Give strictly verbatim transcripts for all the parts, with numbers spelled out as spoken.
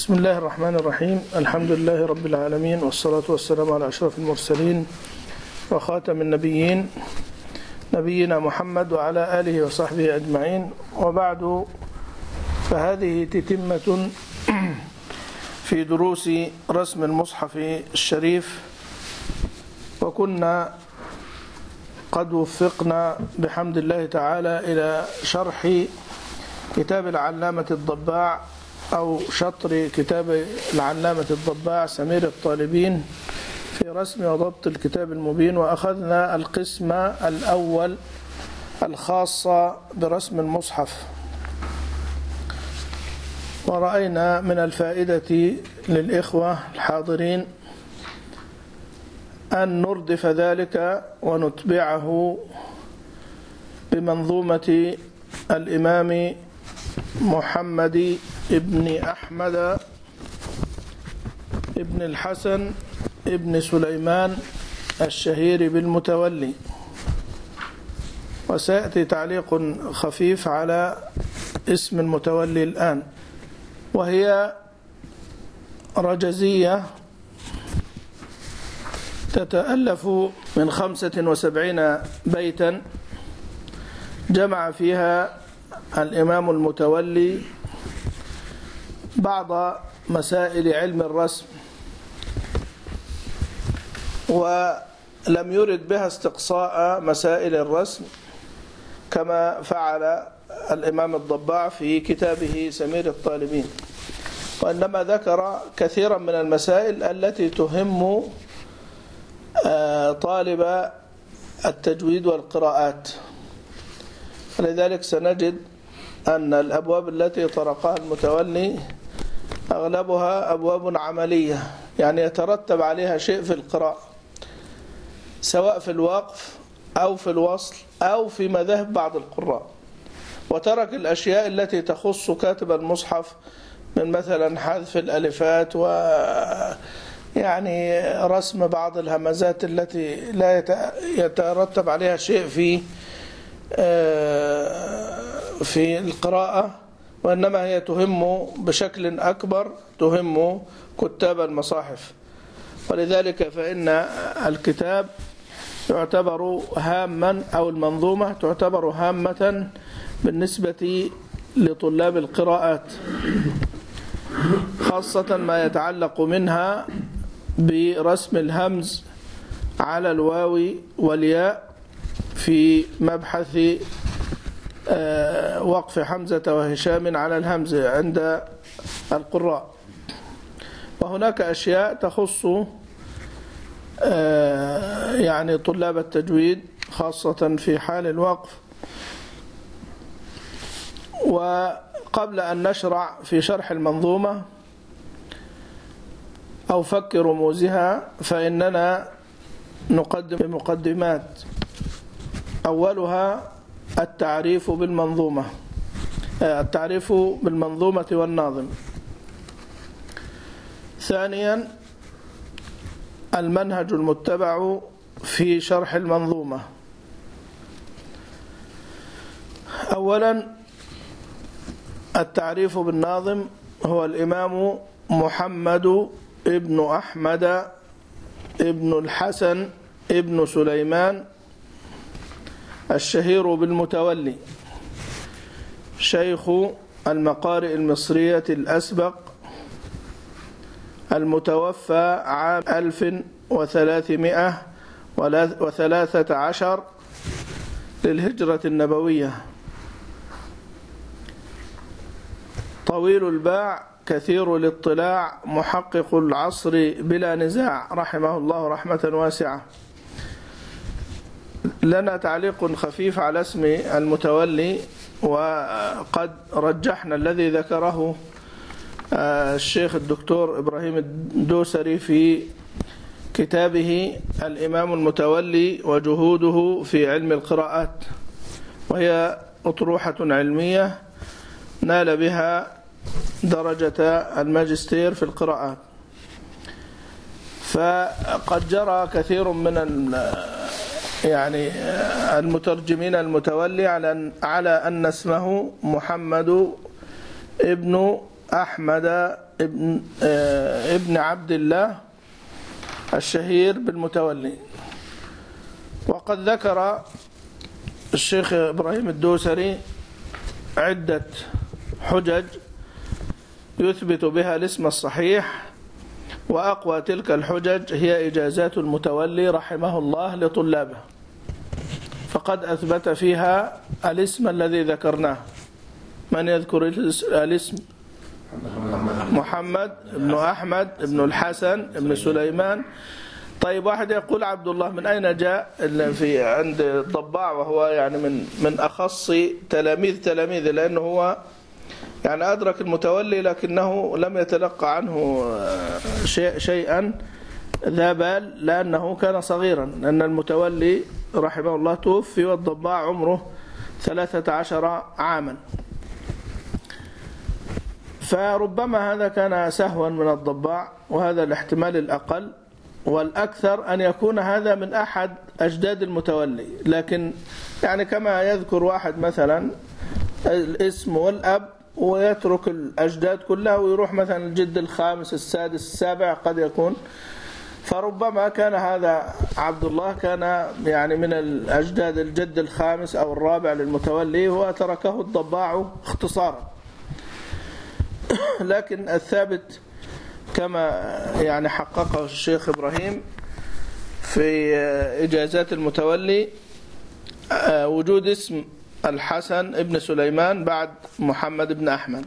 بسم الله الرحمن الرحيم. الحمد لله رب العالمين، والصلاة والسلام على أشرف المرسلين وخاتم النبيين نبينا محمد وعلى آله وصحبه أجمعين، وبعد، فهذه تتمة في دروس رسم المصحف الشريف، وكنا قد وفقنا بحمد الله تعالى إلى شرح كتاب العلامة الضباع أو شطر كتاب العلامة الضباع سمير الطالبين في رسم وضبط الكتاب المبين، وأخذنا القسم الأول الخاص برسم المصحف، ورأينا من الفائدة للإخوة الحاضرين أن نردف ذلك ونتبعه بمنظومة الإمام محمد ابن أحمد ابن الحسن ابن سليمان الشهير بالمتولي. وسيأتي تعليق خفيف على اسم المتولي الآن، وهي رجزية تتألف من خمسة وسبعين بيتا جمع فيها الإمام المتولي بعض مسائل علم الرسم، ولم يرد بها استقصاء مسائل الرسم كما فعل الإمام الضباع في كتابه سمير الطالبين، وإنما ذكر كثيرا من المسائل التي تهم طالب التجويد والقراءات. فلذلك سنجد أن الأبواب التي طرقها المتولي أغلبها أبواب عملية، يعني يترتب عليها شيء في القراءة، سواء في الوقف أو في الوصل أو في مذاهب بعض القراء، وترك الأشياء التي تخص كاتب المصحف من مثلا حذف الألفات و يعني رسم بعض الهمزات التي لا يترتب عليها شيء في في القراءة، وإنما هي تهم بشكل أكبر تهم كتاب المصاحف. ولذلك فإن الكتاب يعتبر هاما، أو المنظومة تعتبر هامة بالنسبة لطلاب القراءات، خاصة ما يتعلق منها برسم الهمز على الواو والياء في مبحث وقف حمزة وهشام على الهمز عند القراء. وهناك أشياء تخص يعني طلاب التجويد خاصة في حال الوقف. وقبل أن نشرع في شرح المنظومة أو فك رموزها، فإننا نقدم مقدمات، أولها التعريف بالمنظومة التعريف بالمنظومة والناظم. ثانيا المنهج المتبع في شرح المنظومة. أولا التعريف بالناظم هو الإمام محمد ابن أحمد ابن الحسن ابن سليمان الشهير بالمتولي، شيخ المقارئ المصرية الأسبق، المتوفى عام ألف وثلاثمائة وثلاثة عشر للهجرة النبوية، طويل الباع كثير الاطلاع، محقق العصر بلا نزاع، رحمه الله رحمة واسعة. لنا تعليق خفيف على اسم المتولي، وقد رجحنا الذي ذكره الشيخ الدكتور إبراهيم الدوسري في كتابه الإمام المتولي وجهوده في علم القراءات، وهي أطروحة علمية نال بها درجة الماجستير في القراءات. فقد جرى كثير من يعني المترجمين المتولي على على أن اسمه محمد ابن أحمد ابن, ابن عبد الله الشهير بالمتولي. وقد ذكر الشيخ إبراهيم الدوسري عدة حجج يثبت بها الاسم الصحيح، وأقوى تلك الحجج هي إجازات المتولي رحمه الله لطلابه، فقد أثبت فيها الاسم الذي ذكرناه. من يذكر الاسم؟ محمد بن أحمد بن الحسن بن سليمان. طيب، واحد يقول عبد الله، من أين جاء في عند الضباع وهو يعني من من أخص تلاميذ تلاميذه، لأنه هو يعني أدرك المتولي لكنه لم يتلقى عنه شيء شيئا ذا بال، لأنه كان صغيرا، لأن المتولي رحمه الله توفي والضباع عمره ثلاثة عشر عاما، فربما هذا كان سهوا من الضباع، وهذا الاحتمال الأقل، والأكثر أن يكون هذا من أحد أجداد المتولي. لكن يعني كما يذكر واحد مثلا الاسم والأب ويترك الأجداد كلها ويروح مثلا الجد الخامس السادس السابع قد يكون، فربما كان هذا عبد الله كان يعني من الأجداد الجد الخامس أو الرابع للمتولي، وتركه الضباع اختصارا. لكن الثابت كما يعني حققه الشيخ إبراهيم في إجازات المتولي وجود اسم الحسن ابن سليمان بعد محمد بن أحمد.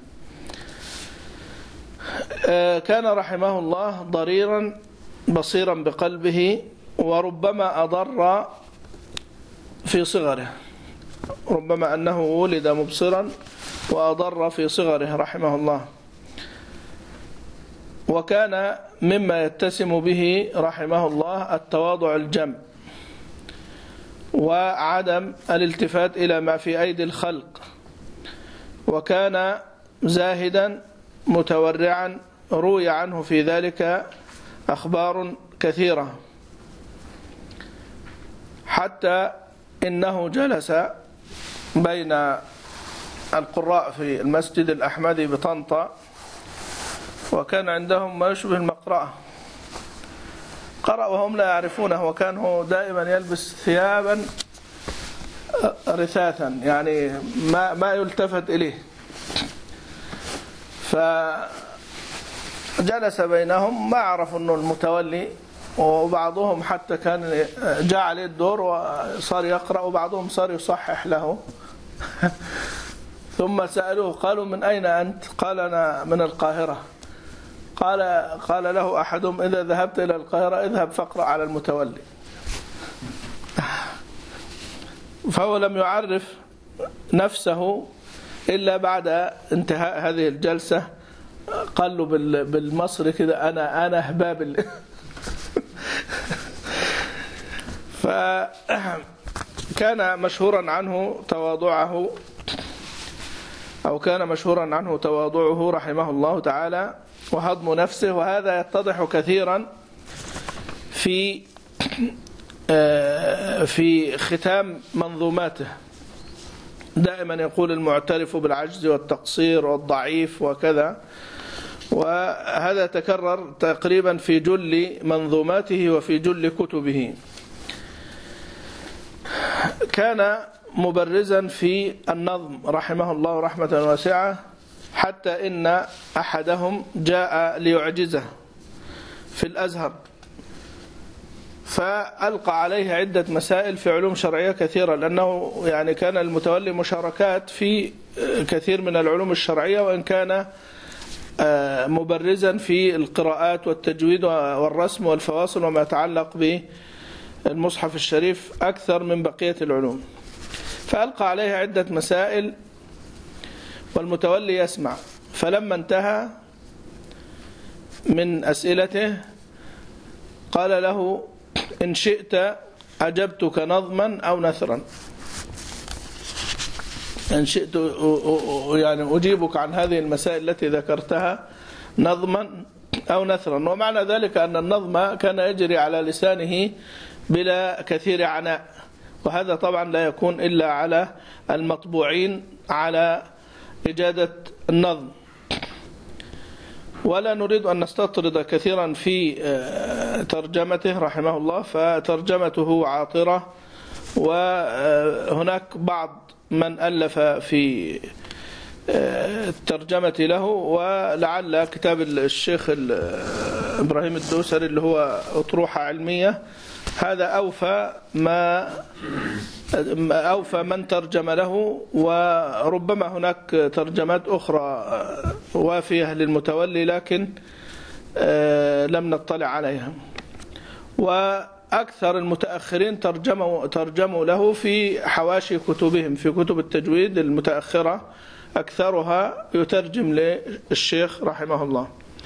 كان رحمه الله ضريرا بصيرا بقلبه، وربما أضر في صغره، ربما أنه ولد مبصرا وأضر في صغره رحمه الله. وكان مما يتسم به رحمه الله التواضع الجم، وعدم الالتفات إلى ما في أيدي الخلق، وكان زاهدا متورعا، روي عنه في ذلك أخبار كثيرة، حتى إنه جلس بين القراء في المسجد الأحمدي بطنطا، وكان عندهم ما يشبه المقرأة، قرأ وهم لا يعرفونه، وكان هو دائما يلبس ثيابا رثاثا يعني ما ما يلتفت إليه. فجلس بينهم، ما عرفوا أنه المتولي، وبعضهم حتى كان جاء عليه الدور وصار يقرأ، وبعضهم صار يصحح له. ثم سألوه قالوا من أين أنت؟ قال أنا من القاهرة. قال قال له أحدهم إذا ذهبت إلى القاهرة اذهب فاقرأ على المتولي. فهو لم يعرف نفسه إلا بعد انتهاء هذه الجلسة، قال له بالمصري كده أنا أنا هباب. فكان مشهورا عنه تواضعه، أو كان مشهورا عنه تواضعه رحمه الله تعالى وهضم نفسه، وهذا يتضح كثيرا في في ختام منظوماته. دائما يقول المعترف بالعجز والتقصير والضعيف وكذا، وهذا تكرر تقريبا في جل منظوماته وفي جل كتبه. كان مبرزا في النظم رحمه الله رحمة واسعة، حتى إن أحدهم جاء ليعجزه في الأزهر، فألقى عليه عدة مسائل في علوم شرعية كثيرة، لأنه يعني كان المتولي مشاركات في كثير من العلوم الشرعية، وإن كان مبرزا في القراءات والتجويد والرسم والفواصل وما يتعلق بالمصحف الشريف أكثر من بقية العلوم. فألقى عليه عدة مسائل والمتولي يسمع، فلما انتهى من أسئلته قال له إن شئت أجبتك نظما أو نثرا، إن شئت يعني أجيبك عن هذه المسائل التي ذكرتها نظما أو نثرا. ومعنى ذلك أن النظم كان يجري على لسانه بلا كثير عناء، وهذا طبعا لا يكون إلا على المطبوعين على إجادة النظم. ولا نريد أن نستطرد كثيرا في ترجمته رحمه الله، فترجمته عاطرة، وهناك بعض من ألف في الترجمة له، ولعل كتاب الشيخ إبراهيم الدوسري اللي هو أطروحة علمية هذا أوفى ما أوفى من ترجم له، وربما هناك ترجمات أخرى وافية للمتولي لكن لم نطلع عليها. وأكثر المتأخرين ترجموا ترجموا له في حواشي كتبهم، في كتب التجويد المتأخرة أكثرها يترجم للشيخ رحمه الله.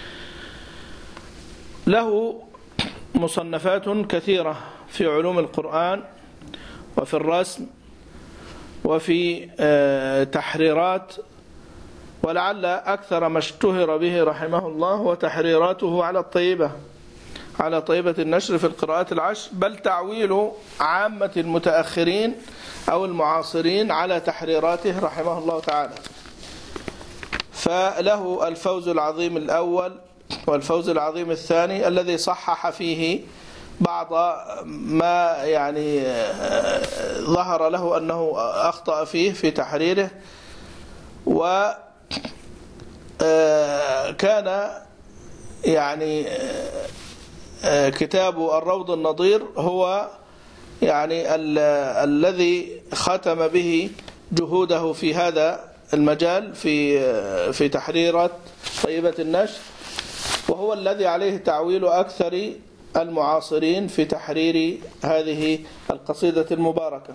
له مصنفات كثيرة في علوم القرآن وفي الرسم وفي تحريرات، ولعل أكثر ما اشتهر به رحمه الله وتحريراته على الطيبة على طيبة النشر في القراءات العشر، بل تعويل عامة المتأخرين أو المعاصرين على تحريراته رحمه الله تعالى. فله الفوز العظيم الأول والفوز العظيم الثاني الذي صحح فيه بعض ما يعني ظهر له أنه أخطأ فيه في تحريره. وكان يعني كتاب الروض النظير هو يعني الذي ختم به جهوده في هذا المجال في في تحريرات طيبة النشر، وهو الذي عليه تعويل أكثر المعاصرين في تحرير هذه القصيدة المباركة.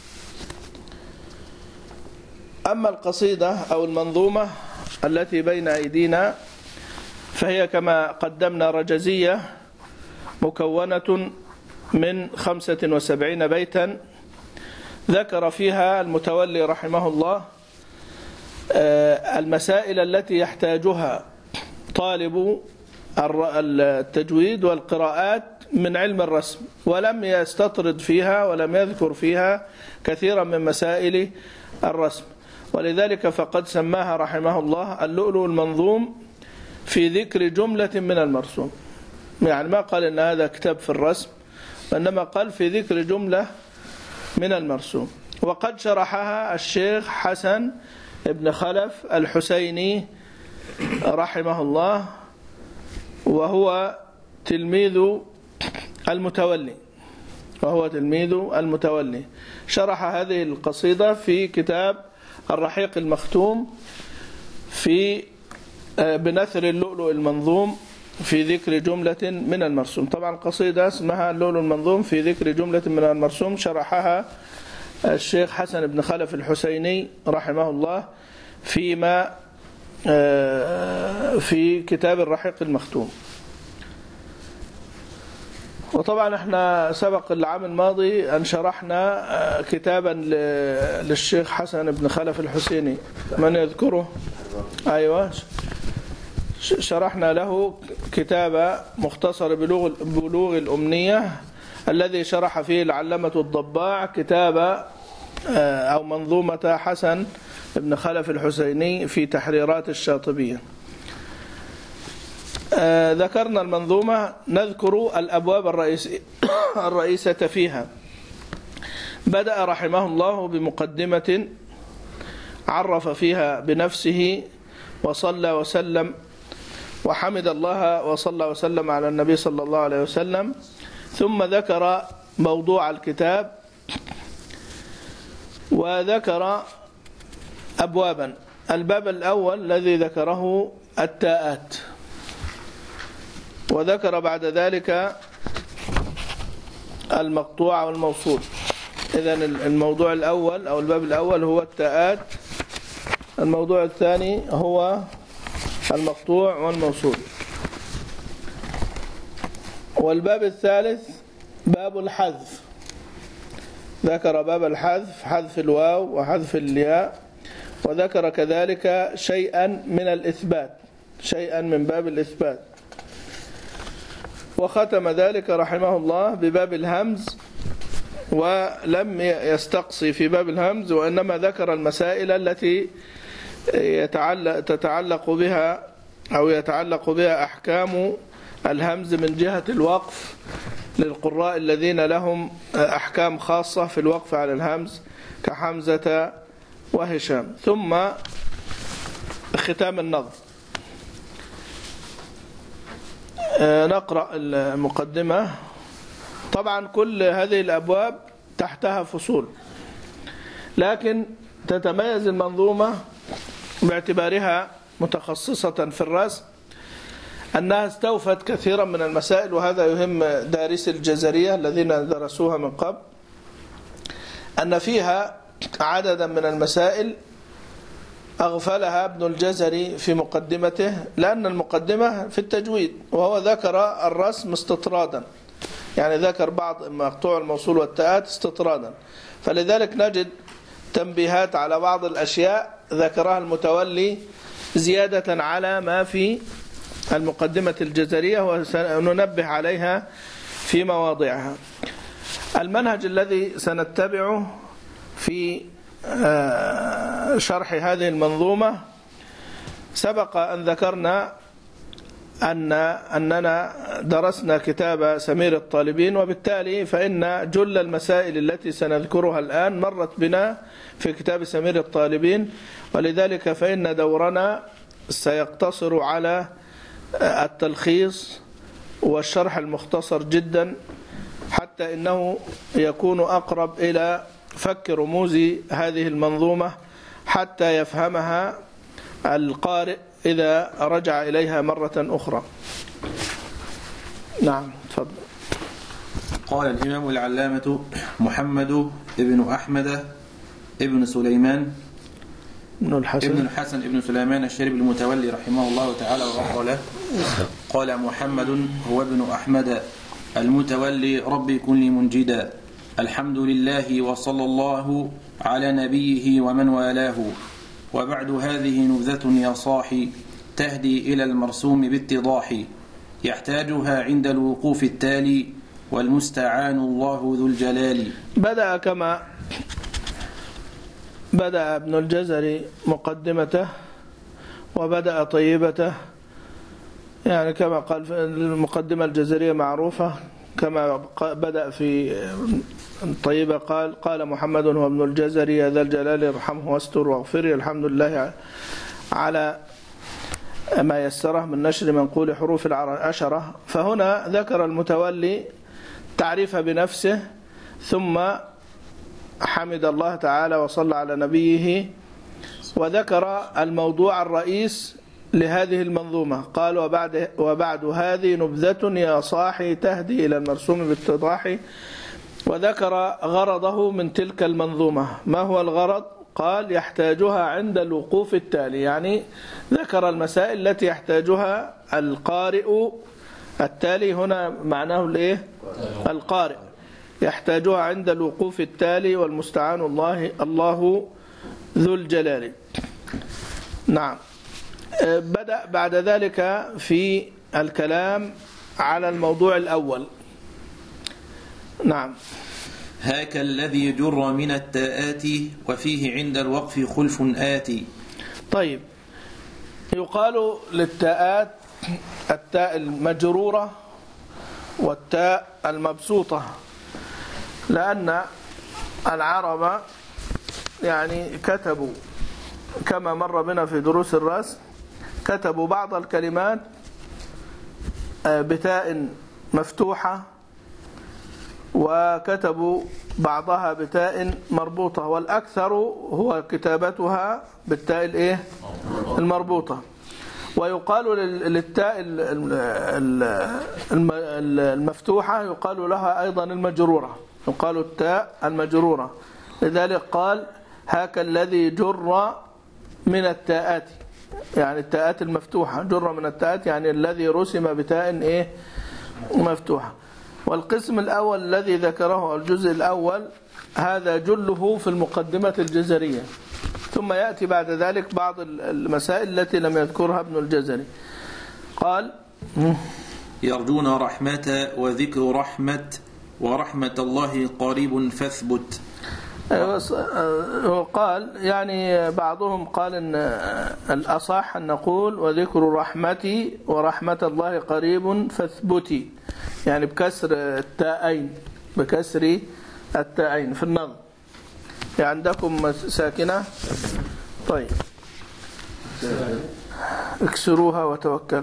أما القصيدة أو المنظومة التي بين أيدينا فهي كما قدمنا رجزية مكونة من خمسة وسبعين بيتا، ذكر فيها المتولي رحمه الله المسائل التي يحتاجها طالب التجويد والقراءات من علم الرسم، ولم يستطرد فيها ولم يذكر فيها كثيرا من مسائل الرسم، ولذلك فقد سماها رحمه الله اللؤلؤ المنظوم في ذكر جملة من المرسوم. يعني ما قال إن هذا كتاب في الرسم، وإنما قال في ذكر جملة من المرسوم. وقد شرحها الشيخ حسن ابن خلف الحسيني رحمه الله، وهو تلميذ المتولي وهو تلميذ المتولي شرح هذه القصيدة في كتاب الرحيق المختوم في بنثر اللؤلؤ المنظوم في ذكر جملة من المرسوم. طبعا قصيدة اسمها اللؤلؤ المنظوم في ذكر جملة من المرسوم شرحها الشيخ حسن بن خلف الحسيني رحمه الله فيما في كتاب الرحيق المختوم. وطبعا احنا سبق العام الماضي أن شرحنا كتابا للشيخ حسن بن خلف الحسيني، من يذكره؟ أيوة، شرحنا له كتاب مختصر بلوغ, بلوغ الأمنية الذي شرح فيه العلامة الضباع كتاب أو منظومة حسن بن خلف الحسيني في تحريرات الشاطبية. ذكرنا المنظومة، نذكر الأبواب الرئيسية الرئيسة فيها. بدأ رحمه الله بمقدمة عرف فيها بنفسه وصلى وسلم وحمد الله وصلى وسلم على النبي صلى الله عليه وسلم، ثم ذكر موضوع الكتاب وذكر أبوابا. الباب الأول الذي ذكره التاءات، وذكر بعد ذلك المقطوع والموصول. إذن الموضوع الأول أو الباب الأول هو التاءات، الموضوع الثاني هو المقطوع والموصول، والباب الثالث باب الحذف. ذكر باب الحذف، حذف الواو وحذف الياء، وذكر كذلك شيئا من الإثبات، شيئا من باب الإثبات. وختم ذلك رحمه الله بباب الهمز، ولم يستقصي في باب الهمز، وإنما ذكر المسائل التي يتعلق تتعلق بها أو يتعلق بها أحكام الهمز من جهة الوقف للقراء الذين لهم أحكام خاصة في الوقف على الهمز كحمزة وهشام. ثم ختام النظم. نقرأ المقدمة. طبعا كل هذه الأبواب تحتها فصول، لكن تتميز المنظومة باعتبارها متخصصة في الرسم أنها استوفت كثيرا من المسائل، وهذا يهم دارسي الجزرية الذين درسوها من قبل، أن فيها عددا من المسائل أغفلها ابن الجزري في مقدمته، لأن المقدمة في التجويد، وهو ذكر الرسم استطرادا، يعني ذكر بعض مقطوع الموصول والتاءات استطرادا، فلذلك نجد تنبيهات على بعض الأشياء ذكرها المتولي زيادة على ما في المقدمة الجزرية، وننبه عليها في مواضعها. المنهج الذي سنتبعه في شرح هذه المنظومة، سبق أن ذكرنا أن أننا درسنا كتاب سمير الطالبين، وبالتالي فإن جل المسائل التي سنذكرها الآن مرت بنا في كتاب سمير الطالبين، ولذلك فإن دورنا سيقتصر على التلخيص والشرح المختصر جدا، حتى إنه يكون أقرب إلى فك رموز هذه المنظومة حتى يفهمها القارئ إذا رجع إليها مرة أخرى. نعم تفضل. قال الإمام العلامة محمد ابن أحمد ابن سليمان ابن الحسن ابن الحسن ابن سليمان الشريف المتولي رحمه الله تعالى وغفر له. قال محمد هو ابن أحمد المتولي ربي كن لي منجدا، الحمد لله وصلى الله على نبيه ومن والاه، وبعد هذه نبذة يا صاحي تهدي إلى المرسوم باتضاح، يحتاجها عند الوقوف التالي والمستعان الله ذو الجلال. بدأ كما بدأ ابن الجزري مقدمته وبدأ طيبته، يعني كما قال في المقدمة الجزرية معروفة، كما بدأ في الطيبة قال قال محمد هو ابن الجزري يا ذا الجلال ارحمه واستر واغفر، الحمد لله على ما يسره من نشر منقول حروف العشرة. فهنا ذكر المتولي تعريف بنفسه، ثم حمد الله تعالى وصلى على نبيه، وذكر الموضوع الرئيس لهذه المنظومة. قال وبعد, وبعد هذه نبذة يا صاحي تهدي إلى المرسوم بالتضاح، وذكر غرضه من تلك المنظومة. ما هو الغرض؟ قال يحتاجها عند الوقوف التالي، يعني ذكر المسائل التي يحتاجها القارئ التالي، هنا معناه الايه؟ القارئ يحتاجها عند الوقوف التالي والمستعان الله الله ذو الجلال. نعم. بدأ بعد ذلك في الكلام على الموضوع الأول. نعم. هاك الذي جر من التاءات وفيه عند الوقف خلف آتي. طيب، يقال للتاءات التاء المجرورة والتاء المبسوطة، لأن العرب يعني كتبوا كما مر بنا في دروس الرسم، كتبوا بعض الكلمات بتاء مفتوحة، وكتبوا بعضها بتاء مربوطة، والأكثر هو كتابتها بالتاء الايه المربوطة. ويقال للتاء المفتوحة يقال لها أيضا المجرورة، يقال التاء المجرورة. لذلك قال هاك الذي جر من التاءات، يعني التاءات المفتوحة، جر من التاءات يعني الذي رسم بتاء ايه مفتوحة. والقسم الأول الذي ذكره الجزء الأول هذا جله في المقدمة الجزرية، ثم يأتي بعد ذلك بعض المسائل التي لم يذكرها ابن الجزري. قال يرجون رحمة وذكر رحمة ورحمة الله قريب فاثبت. وقال يعني بعضهم قال إن الأصح أن نقول وذكر رحمتي ورحمة الله قريب فاثبتي، يعني بكسر التاءين، بكسر التاءين في النظم. يعني عندكم ساكنة، طيب اكسروها وتوكلوا.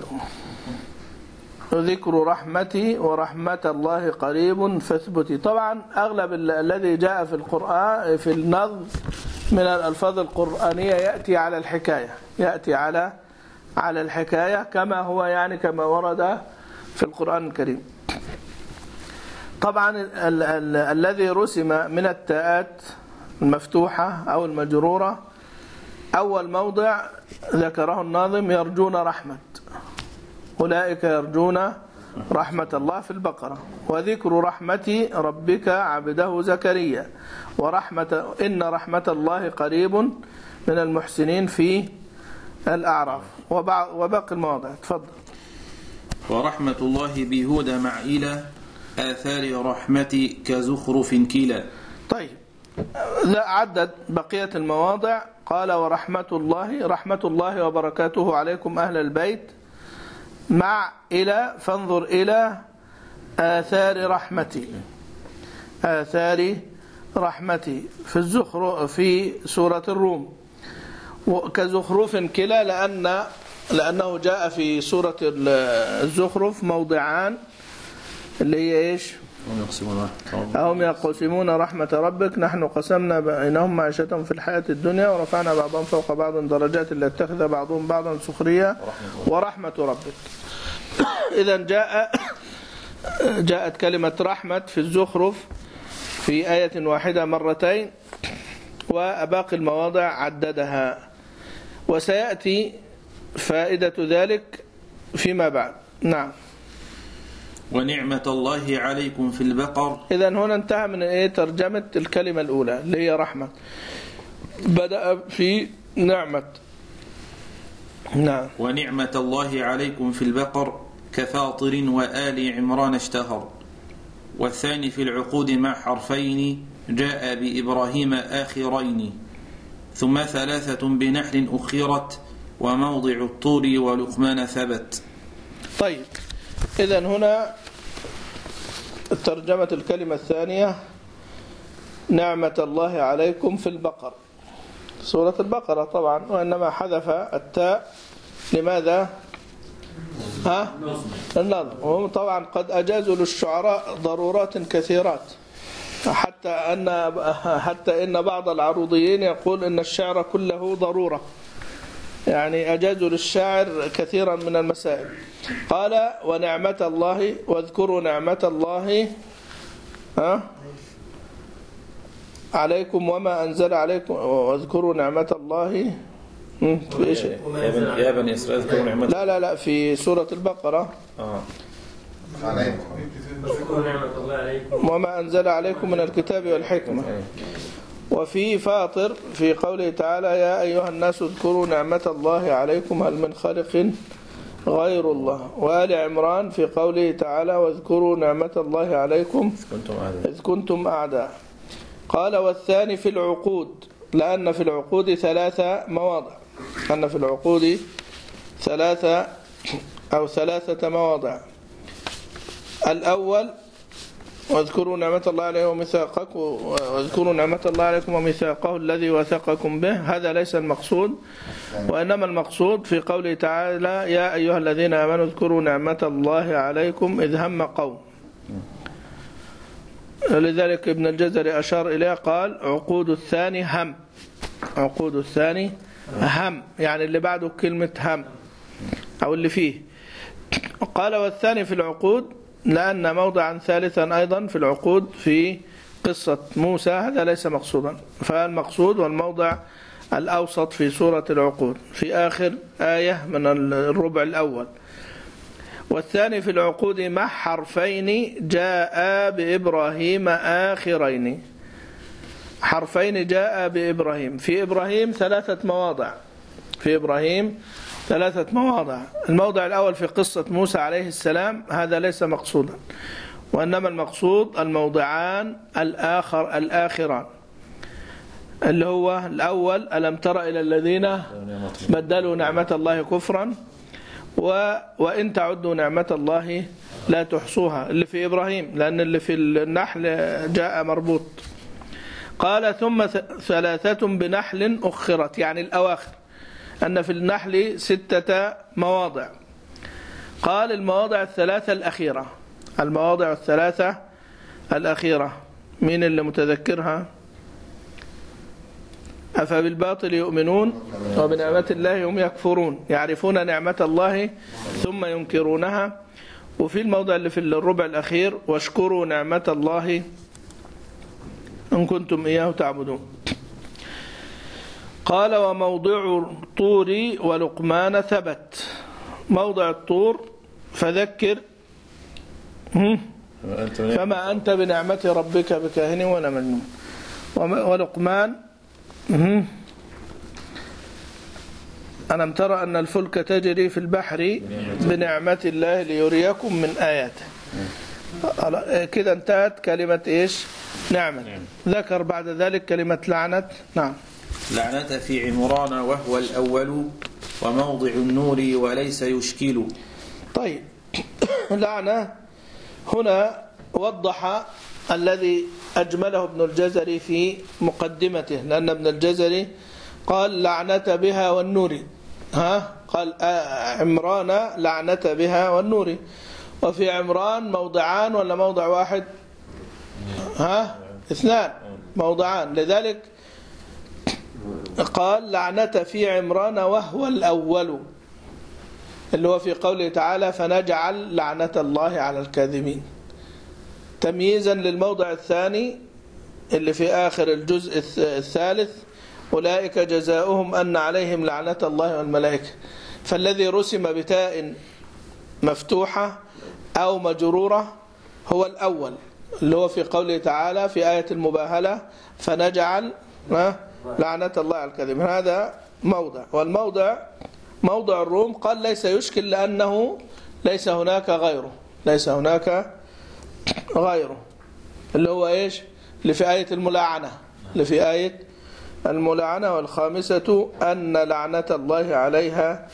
ذكر رحمتي ورحمة الله قريب فاثبتي. طبعا أغلب الذي جاء في القرآن في النظم من الألفاظ القرآنية يأتي على الحكاية، يأتي على على الحكاية كما هو يعني كما ورد في القرآن الكريم. طبعا ال ال الذي رسم من التاءات المفتوحة أو المجرورة أول موضع ذكره الناظم يرجون رحمة، أولئك يرجون رحمة الله في البقرة. وذكر رحمة ربك عبده زكريا، ورحمة إن رحمة الله قريب من المحسنين في الأعراف، وباقي المواضع. تفضل. ورحمة الله بهود مع إلى آثار رحمتي كزخرف كلا. طيب لا عدد بقية المواضع. قال ورحمة الله رحمة الله وبركاته عليكم أهل البيت مع إلى، فانظر إلى آثار رحمتي، آثار رحمتي في الزخرف في سورة الروم. كزخرف كلا لأن لأنه جاء في سورة الزخرف موضعان اللي هي إيش؟ أهم يقسمون رحمة ربك نحن قسمنا بينهم معيشتهم في الحياة الدنيا ورفعنا بعضهم فوق بعض درجات ليتخذ بعضهم بعضا سخريا ورحمة ربك. إذا جاء جاءت كلمة رحمة في الزخرف في آية واحدة مرتين، وباقي المواضع عددها، وسيأتي فائدة ذلك فيما بعد. نعم. ونعمة الله عليكم في البقر. إذا هنا انتهى من إيه ترجمة الكلمة الأولى اللي هي رحمة، بدأ في نعمة. نعم. ونعمة الله عليكم في البقر كفاطر وآل عمران اشتهر. والثاني في العقود مع حرفين جاء بإبراهيم آخرين، ثم ثلاثة بنحل أخيرت وموضع الطور ولقمان ثبت. طيب إذا هنا ترجمة الكلمة الثانية نعمة الله عليكم في البقر، سورة البقرة طبعا، وإنما حذف التاء لماذا؟ ها؟ النظم. وهم طبعا قد أجازوا للشعراء ضرورات كثيرات، حتى أن حتى إن بعض العروضيين يقول إن الشعر كله ضرورة، يعني أجازوا للشاعر كثيرا من المسائل. قال ونعمة الله، واذكروا نعمة الله ها عليكم وما أنزل عليكم، واذكروا نعمة الله في إيش؟ يا بني إسرائيل اذكروا نعمة. لا لا لا في سورة البقرة آه. وما أنزل عليكم من الكتاب والحكمة. وفي فاطر في قوله تعالى يا أيها الناس اذكروا نعمة الله عليكم هل من خالق غير الله. وآل عمران في قوله تعالى واذكروا نعمة الله عليكم إذ كنتم أعداء. قال والثاني في العقود، لأن في العقود ثلاثة مواضع، أن في العقود ثلاثة أو ثلاثة مواضع. الأول واذكروا نعمة الله عليكم وميثاقكم، واذكروا نعمة الله عليكم وميثاقه الذي وثقكم به، هذا ليس المقصود، وإنما المقصود في قوله تعالى يا أيها الذين آمنوا اذكروا نعمة الله عليكم إذ هم قوم. لذلك ابن الجزري أشار إليه قال عقود الثاني هم، عقود الثاني هم يعني اللي بعده كلمة هم أو اللي فيه. قال والثاني في العقود لأن موضعا ثالثا أيضا في العقود في قصة موسى، هذا ليس مقصودا، فالمقصود والموضع الأوسط في سورة العقود في آخر آية من الربع الأول. والثاني في العقود مع حرفين جاء بإبراهيم آخرين، حرفين جاء بإبراهيم. في إبراهيم ثلاثة مواضع، في إبراهيم ثلاثة مواضع. الموضع الأول في قصة موسى عليه السلام، هذا ليس مقصودا، وإنما المقصود الموضعان الآخر الآخران. اللي هو الأول ألم تر إلى الذين بدلوا نعمة الله كفرا و... وإن تعدوا نعمة الله لا تحصوها، اللي في إبراهيم، لأن اللي في النحل جاء مربوط. قال ثم ثلاثة بنحل أخرت، يعني الأواخر، أن في النحل ستة مواضع. قال المواضع الثلاثة الأخيرة، المواضع الثلاثة الأخيرة مين اللي متذكرها؟ أفبالباطل يؤمنون وبنعمة الله هم يكفرون، يعرفون نعمة الله ثم ينكرونها. وفي الموضع اللي في الربع الأخير واشكروا نعمة الله إن كنتم إياه تعبدون. قال وموضع الطور ولقمان ثبت. موضع الطور فذكر فما أنت بنعمة ربك بكاهن ولا مجنون. ولقمان ألم ترى أن الفلك تجري في البحر بنعمة الله ليريكم من آياته. كده انتهت كلمة إيش؟ نعمة. ذكر بعد ذلك كلمة لعنة. نعم. لعنة في عمران وهو الأول وموضع النور وليس يشكل. طيب لعنة هنا وضح الذي أجمله ابن الجزري في مقدمته، لأن ابن الجزري قال لعنة بها والنور، ها قال عمران لعنة بها والنور، وفي عمران موضعان ولا موضع واحد؟ ها اثنان، موضعان، لذلك قال لعنة في عمران وهو الأول، اللي هو في قوله تعالى فنجعل لعنة الله على الكاذبين، تمييزا للموضع الثاني اللي في آخر الجزء الثالث أولئك جزاؤهم أن عليهم لعنة الله والملائكة. فالذي رسم بتاء مفتوحة أو مجرورة هو الأول، اللي هو في قوله تعالى في آية المباهلة فنجعل لعنة الله على الكاذبين. هذا موضع. والموضع موضع الروم قال ليس يشكل لأنه ليس هناك غيره، ليس هناك غيره، اللي هو إيش؟ اللي في آية الملاعنة، اللي في آية الملاعنة. والخامسة أن لعنة الله عليها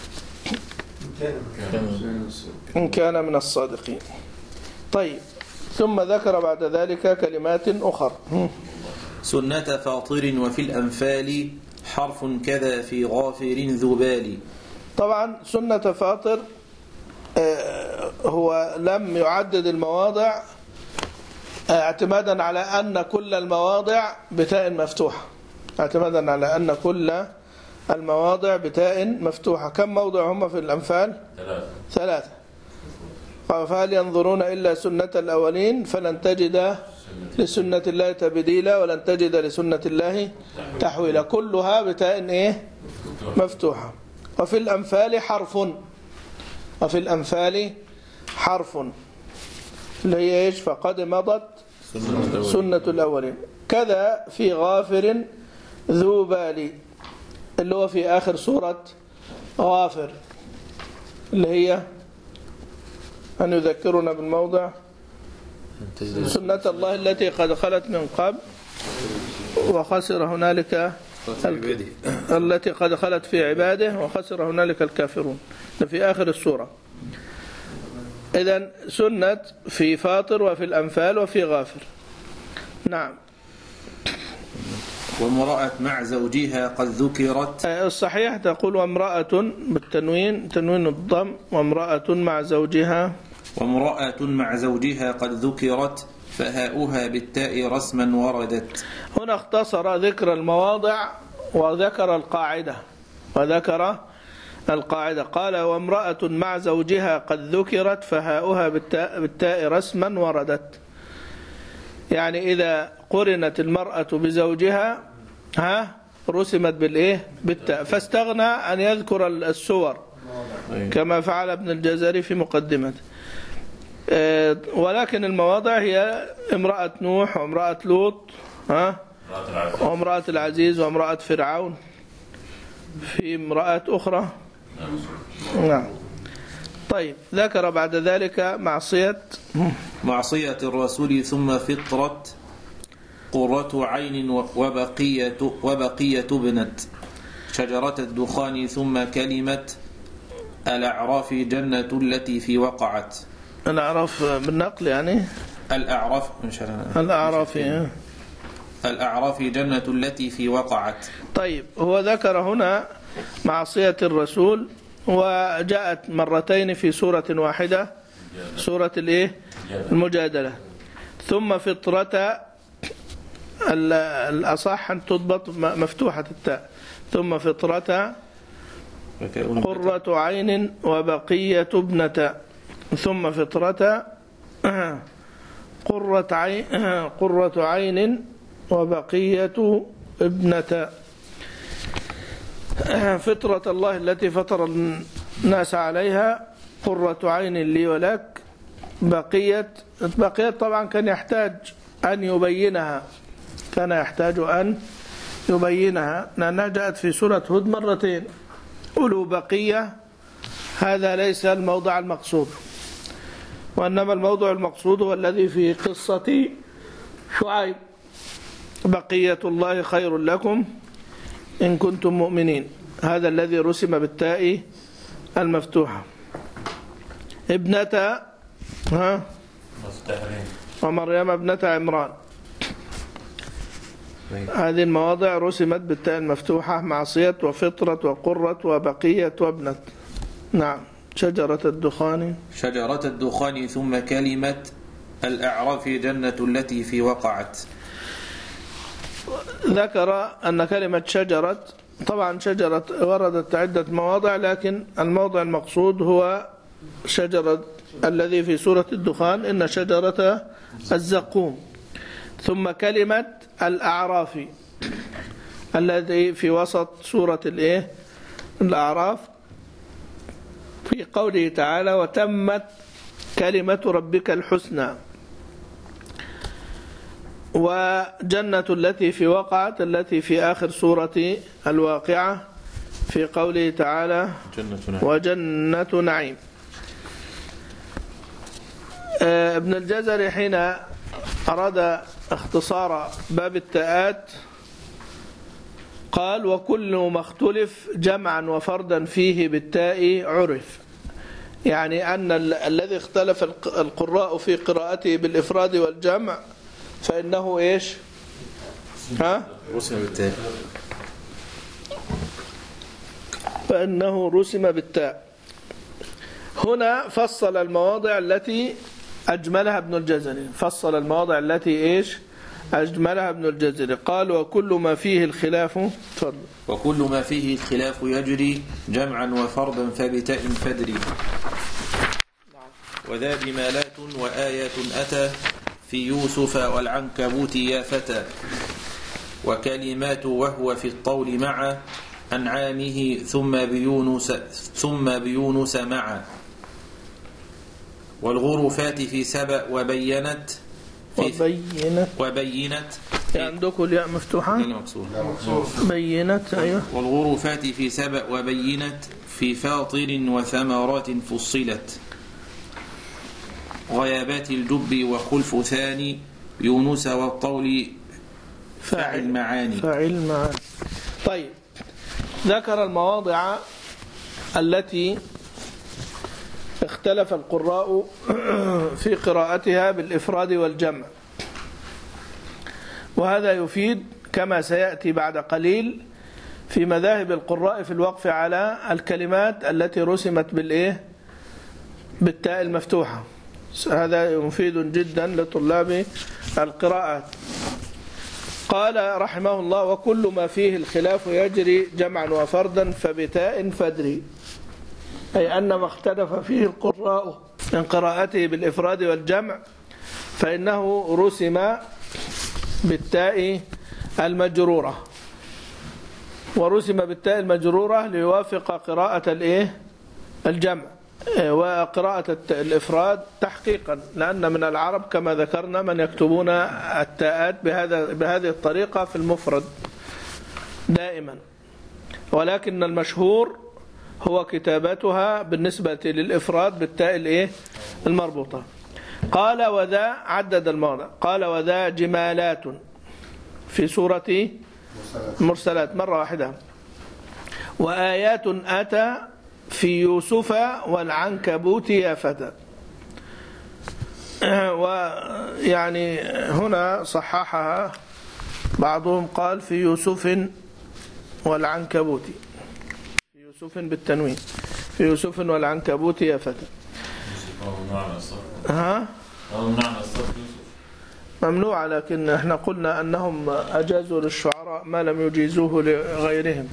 إن كان من الصادقين. طيب ثم ذكر بعد ذلك كلمات أخرى. سنة فاطر وفي الأنفال حرف كذا في غافر ذو بال. طبعا سنة فاطر هو لم يعدد المواضع اعتمادا على أن كل المواضع بتاء مفتوحة، اعتمادا على أن كل المواضع بتاء مفتوحة. كم موضع هم في الأنفال؟ ثلاثة. ثلاثة. فهل ينظرون إلا سنة الأولين فلن تجد لسنة الله تبديلا ولن تجد لسنة الله تحويلا، كلها بتاء إيه؟ مفتوحة. وفي الأنفال حرف، وفي الأنفال حرف اللي هي إيش؟ فقد مضت سنة الأولين. كذا في غافر ذو بالي، اللي هو في آخر سورة غافر، اللي هي أن يذكرنا بالموضع سنة الله التي قد خلت من قبل وخسر هنالك التي قد خلت في عباده وخسر هنالك الكافرون، في آخر السورة. إذن سنة في فاطر وفي الأنفال وفي غافر. نعم. وامرأة مع زوجها قد ذكرت. الصحيح تقول وامرأة بالتنوين، تنوين الضم، وامرأة مع زوجها. وامرأة مع زوجها قد ذكرت فهاؤها بالتاء رسما وردت. هنا اختصر ذكر المواضع وذكر القاعدة، وذكر القاعدة. قال وامرأة مع زوجها قد ذكرت فهاؤها بالتاء, بالتاء رسما وردت، يعني إذا قرنت المرأة بزوجها ها رسمت بالإيه؟ بالتاء، فاستغنى أن يذكر الصور كما فعل ابن الجزري في مقدمته. ولكن المواضع هي امرأة نوح وامرأة لوط ها وامرأة العزيز وامرأة فرعون. في امرأة أخرى نعم. طيب ذكر بعد ذلك معصية معصية الرسول ثم فطرة قرة عين وبقية, وبقية ابنة شجرة الدخان ثم كلمة الأعراف جنة التي في وقعت. الأعراف بالنقل يعني الأعراف إن شاء الله. الأعراف يعني. الأعراف جنة التي في وقعت. طيب هو ذكر هنا معصية الرسول وجاءت مرتين في سورة واحدة، سورة الايه المجادلة. ثم فطرة الأصح أن تضبط مفتوحة التاء، ثم فطرة قرة عين وبقية ابنة، ثم فطرة قرة عين قرة عين وبقية ابنة. فطرة الله التي فطر الناس عليها، قرة عين لي ولك. بقية بقية طبعا كان يحتاج أن يبينها، كان يحتاج أن يبينها لأنها جاءت في سورة هود مرتين. أولو بقية هذا ليس الموضع المقصود، وإنما الموضع المقصود هو الذي في قصة شعيب، بقية الله خير لكم إن كنتم مؤمنين، هذا الذي رسم بالتاء المفتوحة. ابنة ها ومريم ابنة عمران، هذه المواضع رسمت بالتاء المفتوحة، معصية وفطرة وقرة وبقية وابنة. نعم. شجرة الدخان شجرة الدخان ثم كلمة الأعراف جنة التي في وقعت. ذكر أن كلمة شجرة، طبعا شجرة وردت عدة مواضع، لكن الموضع المقصود هو شجرة الذي في سورة الدخان، إن شجرة الزقوم. ثم كلمة الأعراف الذي في وسط سورة الإيه الأعراف، في قوله تعالى وتمت كلمة ربك الحسنى. وجنة التي في وقعت التي في آخر سورة الواقعة، في قوله تعالى وجنة نعيم. ابن الجزري حين أراد اختصار باب التاءات قال وكل ما اختلف جمعا وفردا فيه بالتاء عرف، يعني أن الذي اختلف القراء في قراءته بالإفراد والجمع فإنه إيش ها رسم بالتاء، فإنه رسم بالتاء. هنا فصل المواضع التي أجملها ابن الجزري، فصل المواضع التي إيش أجملها ابن الجزري. قال وكل ما فيه الخلاف فضل. وكل ما فيه الخلاف يجري جمعا وفردا فبتاء فدري. وذا بمالات وآيات أتى في يوسف والعنكبوت يا فتى. وكلمات وهو في الطول مع أنعامه ثم بيونس ثم بيونس معا. والغرفات في سبأ وبينت وبينت وبينت عندكم الياء مفتوحة بينت أيوة. والغرفات في سبأ وبينت في فاطر وثمرات فصلت. غيابات الجب وخلف ثاني يونس والطول فاعل معاني فاعل معاني. طيب ذكر المواضع التي اختلف القراء في قراءتها بالإفراد والجمع، وهذا يفيد كما سيأتي بعد قليل في مذاهب القراء في الوقف على الكلمات التي رسمت بالإيه بالتاء المفتوحة. هذا مفيد جدا لطلاب القراءات. قال رحمه الله وكل ما فيه الخلاف يجري جمعا وفردا فبتاء فدري، أي أن ما اختلف فيه القراء من قراءته بالإفراد والجمع فإنه رسم بالتاء المجرورة، ورسم بالتاء المجرورة ليوافق قراءة الإيه الجمع وقراءة الإفراد تحقيقا، لأن من العرب كما ذكرنا من يكتبون التاءات بهذا بهذه الطريقة في المفرد دائما، ولكن المشهور هو كتابتها بالنسبة للإفراد بالتاء الإيه المربوطة. قال وذا عدد المواضع، قال وذا جمالات في سورة مرسلات مرة واحدة. وآيات أتى في يوسف والعنكبوت يا فتى. ويعني هنا صححها بعضهم قال في يوسف والعنكبوت، في يوسف بالتنوين، في يوسف والعنكبوت يا فتى. ها ممنوع، لكن احنا قلنا أنهم أجازوا للشعراء ما لم يجيزوه لغيرهم.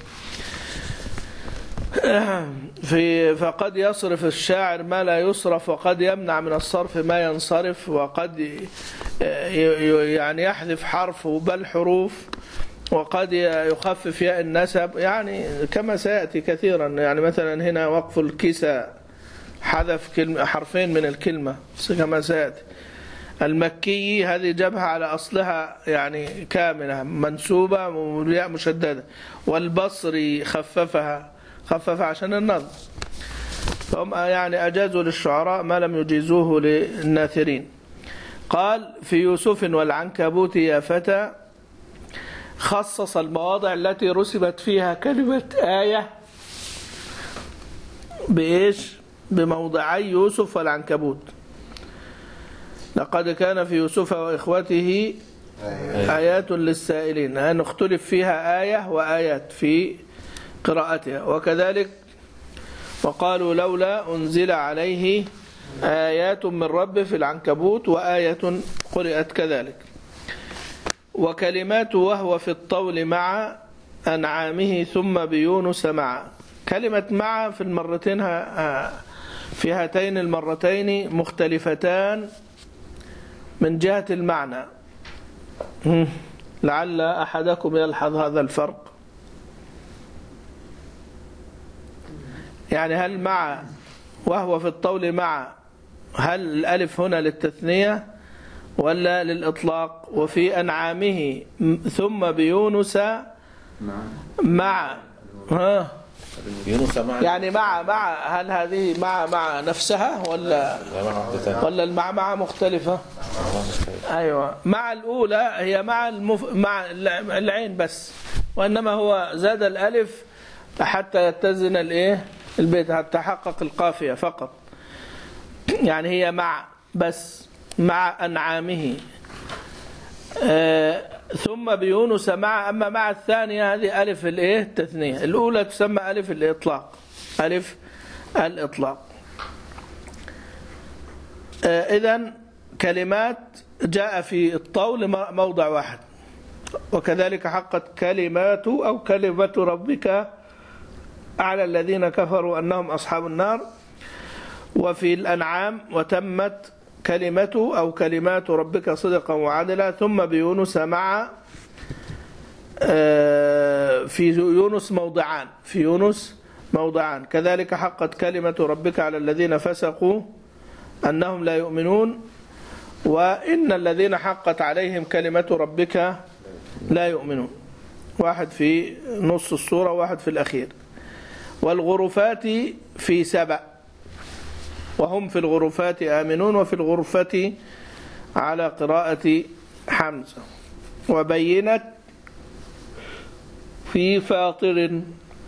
في فقد يصرف الشاعر ما لا يصرف، وقد يمنع من الصرف ما ينصرف، وقد يعني يحذف حرف بل حروف، وقد يخفف ياء النسب، يعني كما سيأتي كثيرا. يعني مثلا هنا وقف الكساء حذف كلمة حرفين من الكلمة كما سيأتي. المكي هذه جبهة على أصلها يعني كاملة منسوبة والياء مشددة. والبصري خففها خففها عشان النظم. فهم يعني أجازوا للشعراء ما لم يجيزوه للناثرين. قال في يوسف والعنكبوت يا فتى، خصص المواضع التي رسبت فيها كلمة آية بإيش؟ بموضعي يوسف والعنكبوت. لقد كان في يوسف وإخوته آيات للسائلين، أن اختلف فيها آية وآيات في قراءتها. وكذلك وقالوا لولا أنزل عليه آيات من رب في العنكبوت، وآية قرأت كذلك. وكلمات وهو في الطول مع أنعامه ثم بيونس مع. كلمة مع في المرتين في هاتين المرتين مختلفتان من جهة المعنى. لعل أحدكم يلحظ هذا الفرق. يعني هل مع وهو في الطول مع، هل الألف هنا للتثنية ولا للإطلاق؟ وفي أنعامه ثم بيونس مع، ها يعني مع مع هل هذه مع مع نفسها ولا ولا المع مختلفة؟ أيوة، مع الأولى هي مع المف... مع العين بس، وإنما هو زاد الألف حتى يتزن الإيه البيت، حتى حقق القافية فقط. يعني هي مع بس مع أنعامه. آه ثم بيونس مع. أما مع الثانية هذه ألف الإيه التثنية، الأولى تسمى ألف الإطلاق، ألف الإطلاق. آه إذن كلمات جاء في الطول موضع واحد. وكذلك حقت كلمات أو كلمة ربك على الذين كفروا أنهم أصحاب النار. وفي الأنعام وتمت كلمة أو كلمات ربك صدقا وعدلا. ثم بيونس مع، في يونس موضعان، في يونس موضعان. كذلك حقت كلمة ربك على الذين فسقوا أنهم لا يؤمنون. وإن الذين حقت عليهم كلمة ربك لا يؤمنون. واحد في نص السورة وواحد في الأخير. والغرفات في سبع، وهم في الغرفات آمنون، وفي الغرفة على قراءة حمزة. وبينت في فاطر،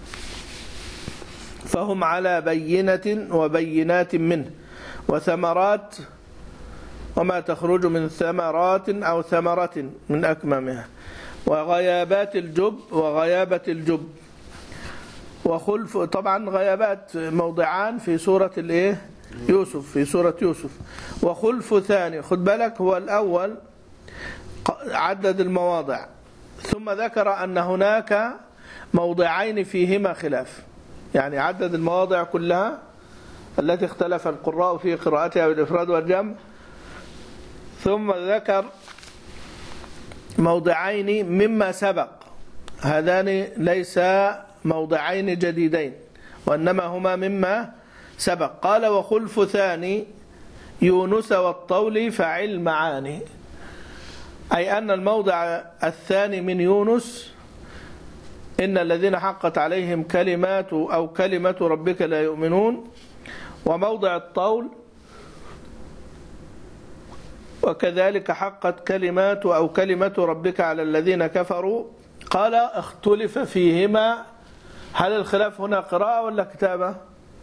فهم على بينة وبينات منه. وثمرات، وما تخرج من ثمرات أو ثمرة من أكمامها. وغيابات الجب وغيابة الجب. وخلف، طبعا غيابات موضعان في سورة الايه يوسف، في سورة يوسف. وخلف ثاني، خد بالك هو الأول عدد المواضع، ثم ذكر أن هناك موضعين فيهما خلاف، يعني عدد المواضع كلها التي اختلف القراء في قراءتها بالإفراد والجمع. ثم ذكر موضعين مما سبق، هذان ليس موضعين جديدين وإنما هما مما سبق. قال وخلف ثاني يونس والطول فعل معاني، أي أن الموضع الثاني من يونس إن الذين حقت عليهم كلمات أو كلمة ربك لا يؤمنون. وموضع الطول وكذلك حقت كلمات أو كلمة ربك على الذين كفروا. قال اختلف فيهما، هل الخلاف هنا قراءة ولا كتابة؟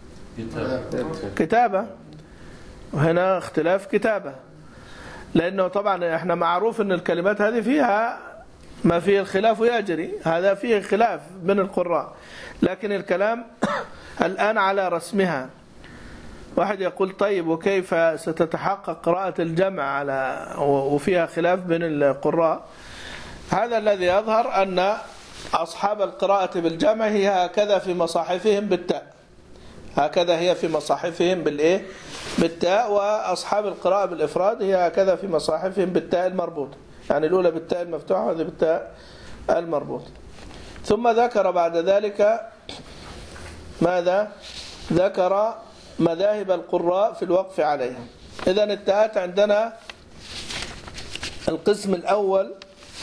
كتابة. وهنا اختلاف كتابة، لأنه طبعا احنا معروف أن الكلمات هذه فيها ما فيه الخلاف يجري، هذا فيه خلاف بين القراء، لكن الكلام الآن على رسمها. واحد يقول طيب وكيف ستتحقق قراءة الجمع على وفيها خلاف بين القراء؟ هذا الذي يظهر أن أصحاب القراءة بالجمع هي هكذا في مصاحفهم بالتاء، هكذا هي في مصاحفهم بالإيه؟ بالتاء، وأصحاب القراءة بالإفراد هي هكذا في مصاحفهم بالتاء المربوطة، يعني الأولى بالتاء المفتوحة وهذه بالتاء المربوطة. ثم ذكر بعد ذلك ماذا؟ ذكر مذاهب القراء في الوقف عليها. إذن التاءات عندنا القسم الأول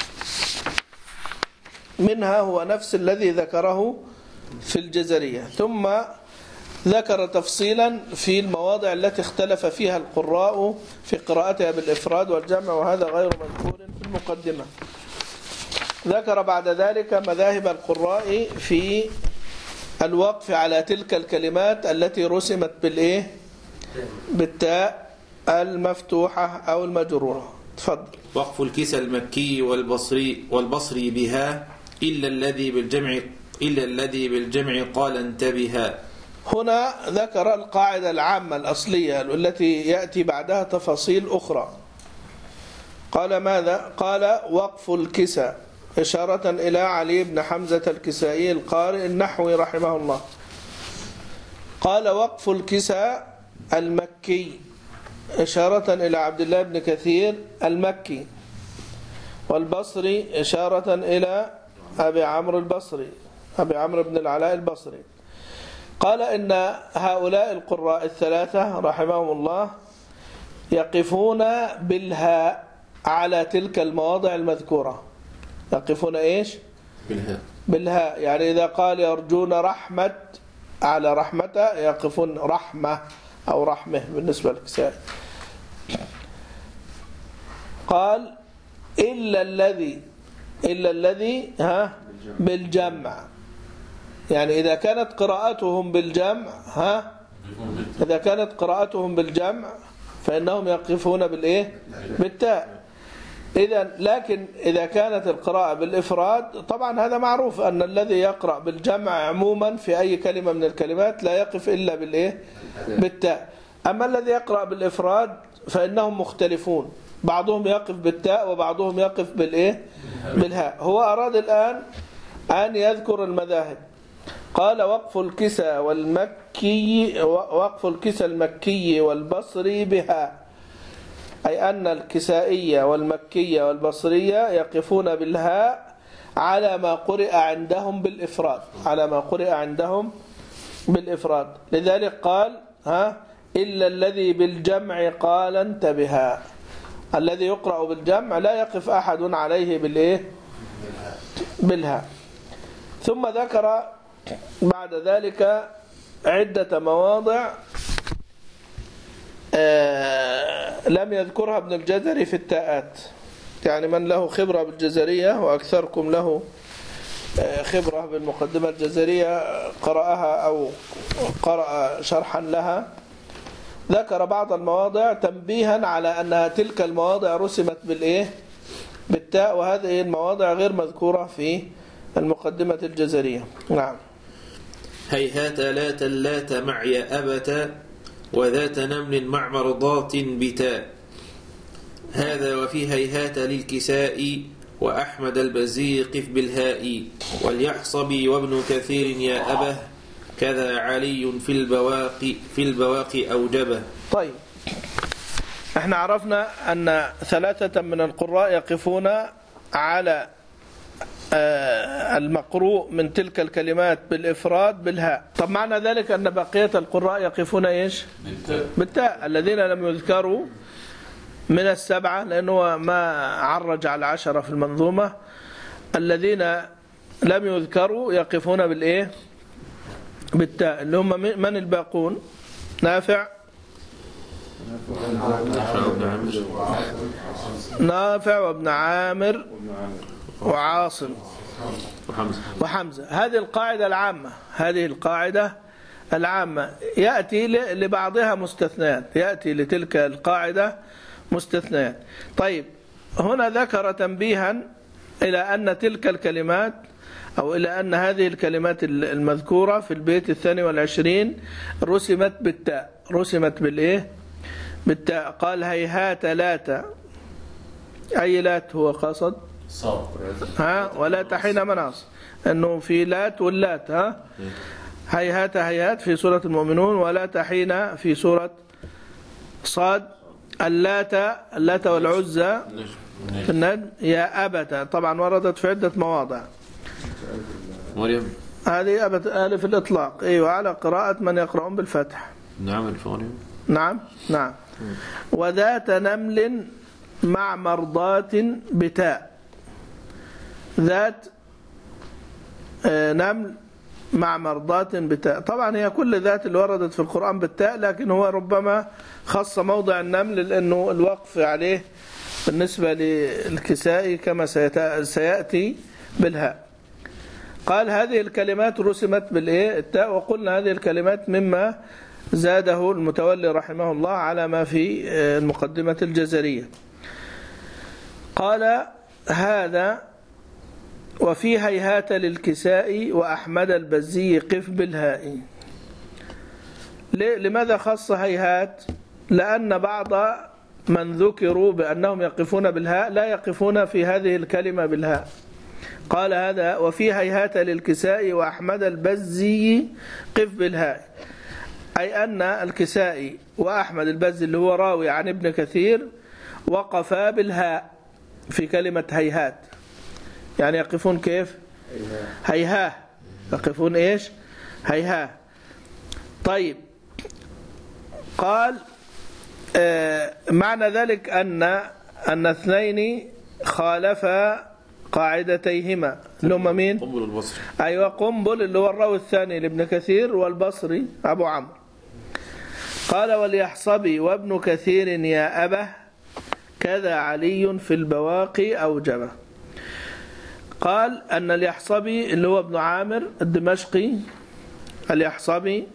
منها هو نفس الذي ذكره في الجزرية، ثم ذكر تفصيلا في المواضع التي اختلف فيها القراء في قراءتها بالإفراد والجمع، وهذا غير مذكور في المقدمة. ذكر بعد ذلك مذاهب القراء في الوقف على تلك الكلمات التي رسمت بالإيه؟ بالتاء المفتوحة أو المجرورة. تفضل. وقف الكسى المكي والبصري والبصري بها إلا الذي بالجمع إلا الذي بالجمع قال انتبها. هنا ذكر القاعدة العامة الأصلية التي يأتي بعدها تفاصيل أخرى. قال ماذا؟ قال وقف الكسى، إشارة إلى علي بن حمزة الكسائي القارئ النحوي رحمه الله. قال وقف الكسى المكي، إشارة إلى عبد الله بن كثير المكي. والبصري إشارة إلى أبي عمرو البصري، أبي عمرو بن العلاء البصري. قال إن هؤلاء القراء الثلاثة رحمهم الله يقفون بالهاء على تلك المواضع المذكورة. يقفون إيش؟ بالهاء. بالهاء، يعني إذا قال يرجون رحمة على رحمة يقفون رحمة أو رحمة بالنسبة للكسائي. قال إلا الذي إلا الذي ها بالجمع، يعني إذا كانت قراءتهم بالجمع ها إذا كانت قراءتهم بالجمع فإنهم يقفون بالإيه؟ بالتاء. إذا لكن إذا كانت القراءة بالإفراد طبعا هذا معروف أن الذي يقرأ بالجمع عموما في أي كلمة من الكلمات لا يقف إلا بالإيه؟ بالتاء. أما الذي يقرأ بالإفراد فإنهم مختلفون، بعضهم يقف بالتاء وبعضهم يقف بالإيه؟ بالهاء. هو أراد الآن أن يذكر المذاهب. قال وقف الكسى والمكي وقف الكسى المكي والبصري بها، أي أن الكسائية والمكية والبصرية يقفون بالهاء على ما قرئ عندهم بالإفراد، على ما قرئ عندهم بالإفراد. لذلك قال ها إلا الذي بالجمع قال انتبها، الذي يقرأ بالجمع لا يقف أحد عليه بالإيه؟ بالهاء. ثم ذكر بعد ذلك عدة مواضع آه لم يذكرها ابن الجزري في التاءات، يعني من له خبرة بالجزرية وأكثركم له آه خبرة بالمقدمة الجزرية قرأها أو قرأ شرحا لها، ذكر بعض المواضع تنبيها على أن تلك المواضع رسمت بالإيه؟ بالتاء، وهذه المواضع غير مذكورة في المقدمة الجزرية. نعم. هيهات لا تلات معي أبتا وذات نمل مع مرضات بتاء. هذا وفي هيهات للكساء وأحمد البزيق بالهاء واليحصبي وابن كثير يا أبه كذا علي في البواقي في البواقي أوجبه. طيب احنا عرفنا أن ثلاثة من القراء يقفون على المقروء من تلك الكلمات بالإفراد بالهاء. طب معنى ذلك أن بقية القراء يقفون إيش؟ بالتاء. بالتاء الذين لم يذكروا من السبعة، لأنه ما عرج على عشرة في المنظومة. الذين لم يذكروا يقفون بالإيه؟ بالتاء، اللي هم من الباقون؟ نافع نافع وابن عامر وعاصم وحمزة. هذه القاعدة العامة، هذه القاعدة العامة يأتي لبعضها مستثنيات، يأتي لتلك القاعدة مستثنيات. طيب هنا ذكر تنبيها إلى أن تلك الكلمات أو إلى أن هذه الكلمات المذكورة في البيت الثاني والعشرين رسمت بالتاء، رسمت بالإيه؟ بالتاء. قال هيهات لات، أي لات هو قصد؟ صاد. ها ولا حين مناص، أنه في لات واللات. ها هيهات هيهات في سورة المؤمنون، ولا حين في سورة صاد. اللات، اللات والعزى في النجم. يا أبتا طبعا وردت في عدة مواضع. مريم هذه أبت ألف الإطلاق، أيوة، على قراءة من يقرؤون بالفتح. نعم الفوريوم. نعم نعم. وذات نمل مع مرضات بتاء، ذات نمل مع مرضات بتاء. طبعا هي كل ذات اللي وردت في القرآن بالتاء، لكن هو ربما خص موضع النمل لأنه الوقف عليه بالنسبة للكسائي كما سيأتي بالهاء. قال هذه الكلمات رسمت بالإيه؟ التاء. وقلنا هذه الكلمات مما زاده المتولي رحمه الله على ما في المقدمة الجزرية. قال هذا وفي هيهات للكساء وأحمد البزي قف بالهاء. لماذا خص هيهات؟ لأن بعض من ذكروا بأنهم يقفون بالهاء لا يقفون في هذه الكلمة بالهاء. قال هذا وفي هيهات للكساء وأحمد البزي قف بالهاء، أي أن الكسائي وأحمد البزي اللي هو راوي عن ابن كثير وقفا بالهاء في كلمة هيهات. يعني يقفون كيف؟ هيهاه، يقفون إيش؟ هيهاه. طيب قال آه معنى ذلك أن أن اثنين خالفا قاعدتيهما اللي هم مين؟ قنبل البصري. أيوة قنبل اللي هو الراوي الثاني لابن كثير، والبصري أبو عمرو. قال وليحصبي وابن كثير يا أبه كذا علي في البواقي أوجبه. قال أن اليحصبي اللي هو ابن عامر الدمشقي، اليحصبي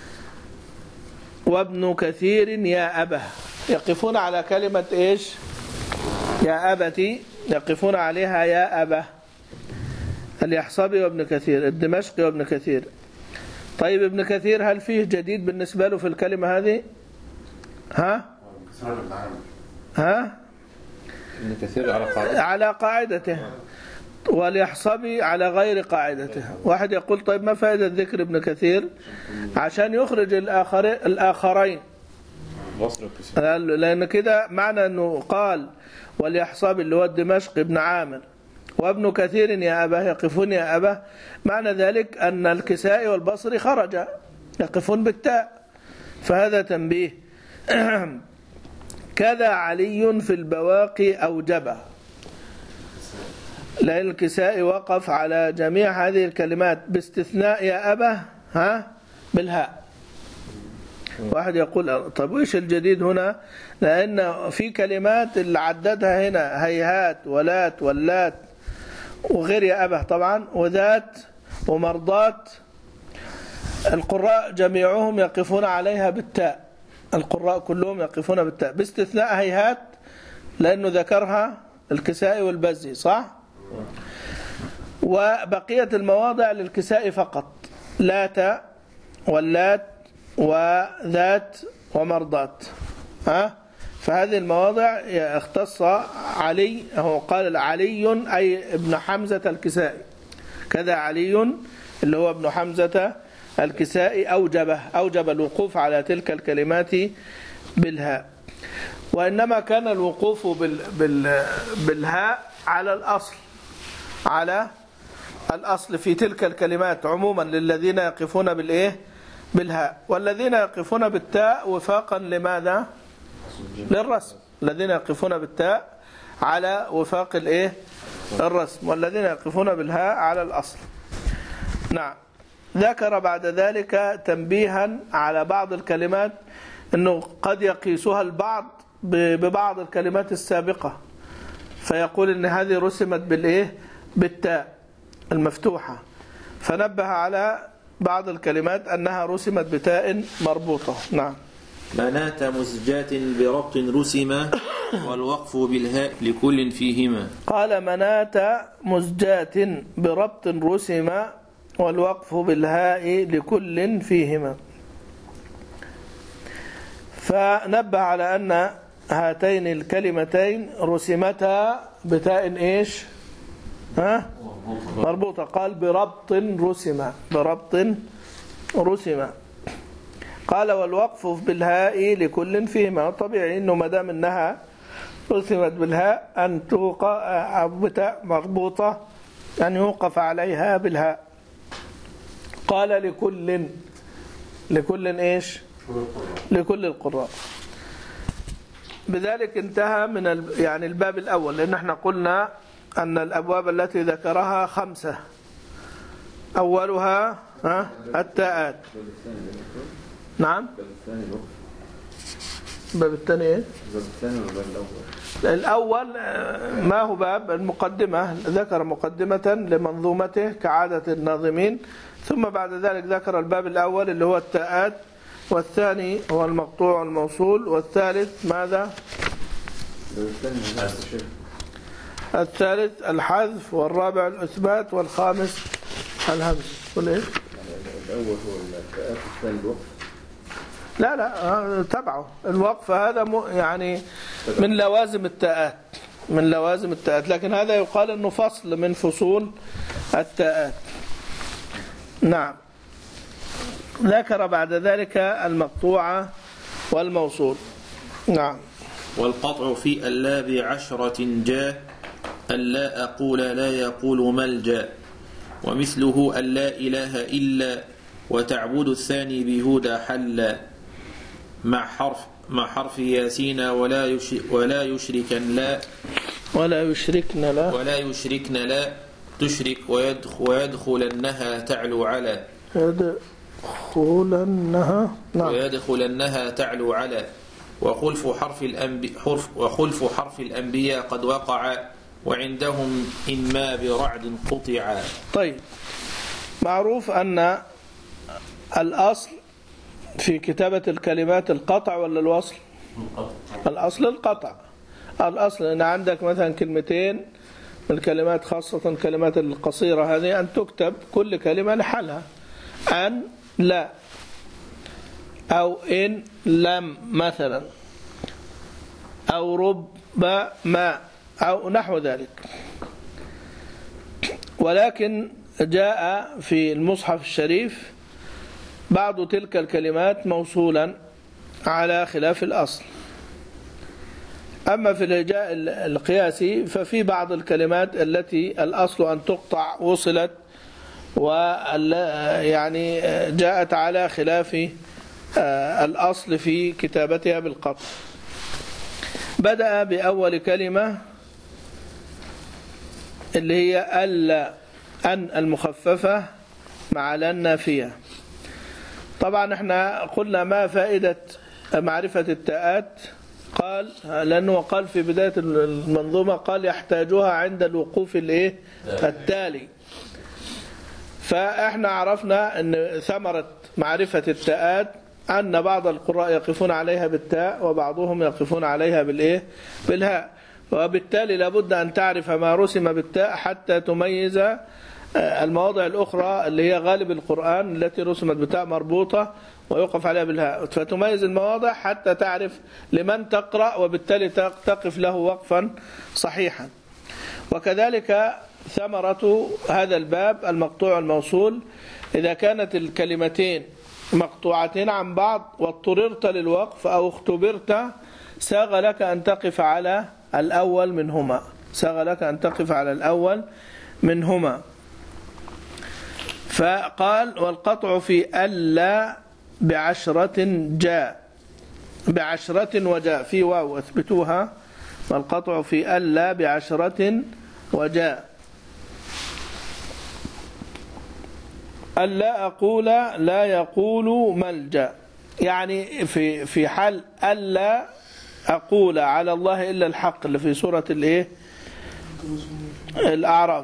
وابن كثير يا أبه يقفون على كلمة إيش؟ يا أبتي، يقفون عليها يا أبه. اليحصبي وابن كثير، الدمشقي وابن كثير. طيب ابن كثير هل فيه جديد بالنسبة له في الكلمة هذه؟ ها؟ ها؟ ابن كثير على قاعدته، على قاعدته، واليحصبي على غير قاعدته. واحد يقول طيب ما فائدة ذكر ابن كثير؟ عشان يخرج الآخرين، لأن كده معنى أنه قال واليحصبي اللي هو الدمشقي ابن عامر وابن كثير يا أبا يقفون يا أبا، معنى ذلك أن الكسائي والبصري خرج يقفون بالتاء. فهذا تنبيه. كذا علي في البواقي أوجبه، لأن الكسائي وقف على جميع هذه الكلمات باستثناء يا أبا ها بالهاء. واحد يقول طب وإيش الجديد هنا؟ لأن في كلمات اللي عددها هنا هيهات ولات واللات وغير يا أبا طبعا وذات ومرضات، القراء جميعهم يقفون عليها بالتاء، القراء كلهم يقفون بالتاء باستثناء هيهات لأنه ذكرها الكسائي والبزي، صح؟ وبقية المواضع للكسائي فقط، لات واللات وذات ومرضات. ها؟ فهذه المواضع اختص علي، هو قال علي أي ابن حمزة الكسائي، كذا علي اللي هو ابن حمزة الكسائي أوجبه، أوجب الوقوف على تلك الكلمات بالهاء. وإنما كان الوقوف بال بال بالهاء على الأصل، على الأصل في تلك الكلمات عموما للذين يقفون بالإيه؟ بالهاء. والذين يقفون بالتاء وفاقا لماذا؟ للرسم. الذين يقفون بالتاء على وفاق الإيه؟ الرسم، والذين يقفون بالهاء على الأصل. نعم. ذكر بعد ذلك تنبيها على بعض الكلمات أنه قد يقيسها البعض ببعض الكلمات السابقة، فيقول أن هذه رسمت بالإيه؟ بالتاء المفتوحة، فنبه على بعض الكلمات أنها رسمت بتاء مربوطة. نعم. مناة مزجات بربط رسم والوقف بالهاء لكل فيهما. قال مناة مزجات بربط رسم والوقف بالهاء لكل فيهما. فنبه على أن هاتين الكلمتين رسمتا بتاء إيش؟ ها؟ مربوطة. قال بربط رسم، بربط رسم. قال والوقف بالهاء لكل فيهما. طبيعي إنه ما دام إنها رسمت بالهاء أن توقع بتاء مربوطة أن يوقف عليها بالهاء. قال لكل، لكل إيش؟ لكل القراء. بذلك انتهى من يعني الباب الأول، لأن احنا قلنا أن الأبواب التي ذكرها خمسة، أولها ها التاءات. نعم. الباب الثاني ايه؟ الباب الثاني والباب الأول. الأول ما هو باب المقدمة، ذكر مقدمة لمنظومته كعادة الناظمين، ثم بعد ذلك ذكر الباب الأول اللي هو التاءات، والثاني هو المقطوع والموصول، والثالث ماذا؟ الثالث الحذف، والرابع الإثبات، والخامس الهمز. قل إيه؟ الأول هو التاءات، الثاني الوقف. لا لا تبعه الوقف، هذا يعني من لوازم التاءات، من لوازم التاءات، لكن هذا يقال أنه فصل من فصول التاءات. نعم. ذكر بعد ذلك المقطوعة والموصول. نعم. والقطع في اللا بعشرة جاء، اللا أقول لا يقول ملجأ، ومثله اللا إله إلا، وتعبد الثاني بهدى حلا، مع حرف مع حرف ياسين ولا يشرك ولا يشركن لا ولا يشركن لا ولا يشركن لا تشرك ويدخل ويدخلنها تعلو على يدخلنها. نعم. ويدخلنها تعلو على، وخلف حرف الأنبياء حرف وخلف حرف الأنبياء قد وقع، وعندهم إما برعد قطع. طيب، معروف أن الأصل في كتابة الكلمات القطع ولا الوصل؟ الأصل القطع. الأصل أن عندك مثلا كلمتين من الكلمات، خاصة الكلمات القصيرة هذه، أن تكتب كل كلمة لحالها، أن لا، أو إن لم مثلا، أو رب ما، أو نحو ذلك. ولكن جاء في المصحف الشريف بعض تلك الكلمات موصولا على خلاف الأصل. أما في الهجاء القياسي ففي بعض الكلمات التي الأصل أن تقطع وصلت، ويعني جاءت على خلاف الأصل في كتابتها بالقطع. بدأ بأول كلمة اللي هي ألا، أن المخففة مع لا النافية. طبعا احنا قلنا ما فائدة معرفة التاءات، قال لأنه قال في بداية المنظومة قال يحتاجها عند الوقوف الايه التالي. فاحنا عرفنا ان ثمرة معرفة التاءات أن بعض القراء يقفون عليها بالتاء، وبعضهم يقفون عليها بالايه بالهاء، وبالتالي لابد أن تعرف ما رسم بالتاء حتى تميز المواضع الأخرى اللي هي غالب القرآن التي رسمت بتاء مربوطة ويوقف عليها بالهاء، فتميز المواضع حتى تعرف لمن تقرأ، وبالتالي تقف له وقفا صحيحا. وكذلك ثمرة هذا الباب المقطوع الموصول، إذا كانت الكلمتين مقطوعتين عن بعض واضطررت للوقف أو اختبرت، ساغ لك أن تقف على الأول منهما، ساغ لك أن تقف على الأول منهما. فقال والقطع في ألا بعشرة جاء، بعشرة وجاء، في واو اثبتوها، والقطع في ألا بعشرة وجاء. ألا أقول لا يقول ملجأ، يعني في في حال ألا أقول على الله إلا الحق اللي في سورة الإيه الأعراف،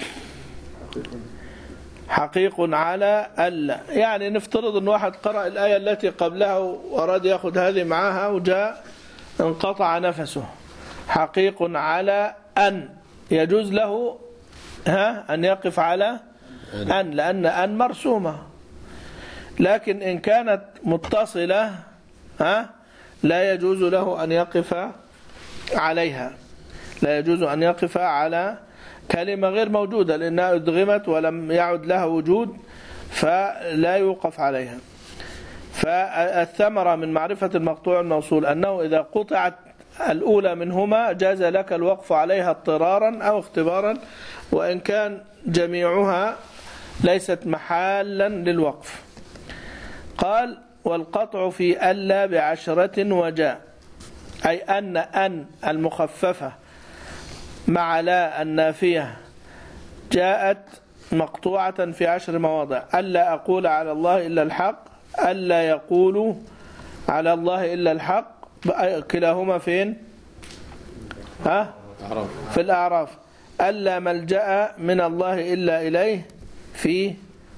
حقيق على ألا، يعني نفترض أن واحد قرأ الآية التي قبلها وأراد يأخذ هذه معها وجاء انقطع نفسه، حقيق على أن، يجوز له ها أن يقف على أن، لأن أن مرسومة، لكن إن كانت متصلة ها لا يجوز له أن يقف عليها، لا يجوز أن يقف على كلمة غير موجودة لأنها أدغمت ولم يعد لها وجود فلا يوقف عليها. فالثمرة من معرفة المقطوع الموصول أنه إذا قطعت الأولى منهما جاز لك الوقف عليها اضطرارا أو اختبارا، وإن كان جميعها ليست محالا للوقف. قال والقطع في ألا بعشرة وجاء، أي أن أن المخففة مع لا النافية جاءت مقطوعة في عشر مواضع. ألا أقول على الله إلا الحق، ألا يقول على الله إلا الحق، كلاهما فين؟ ها؟ في الأعراف. ألا ملجأ من الله إلا إليه في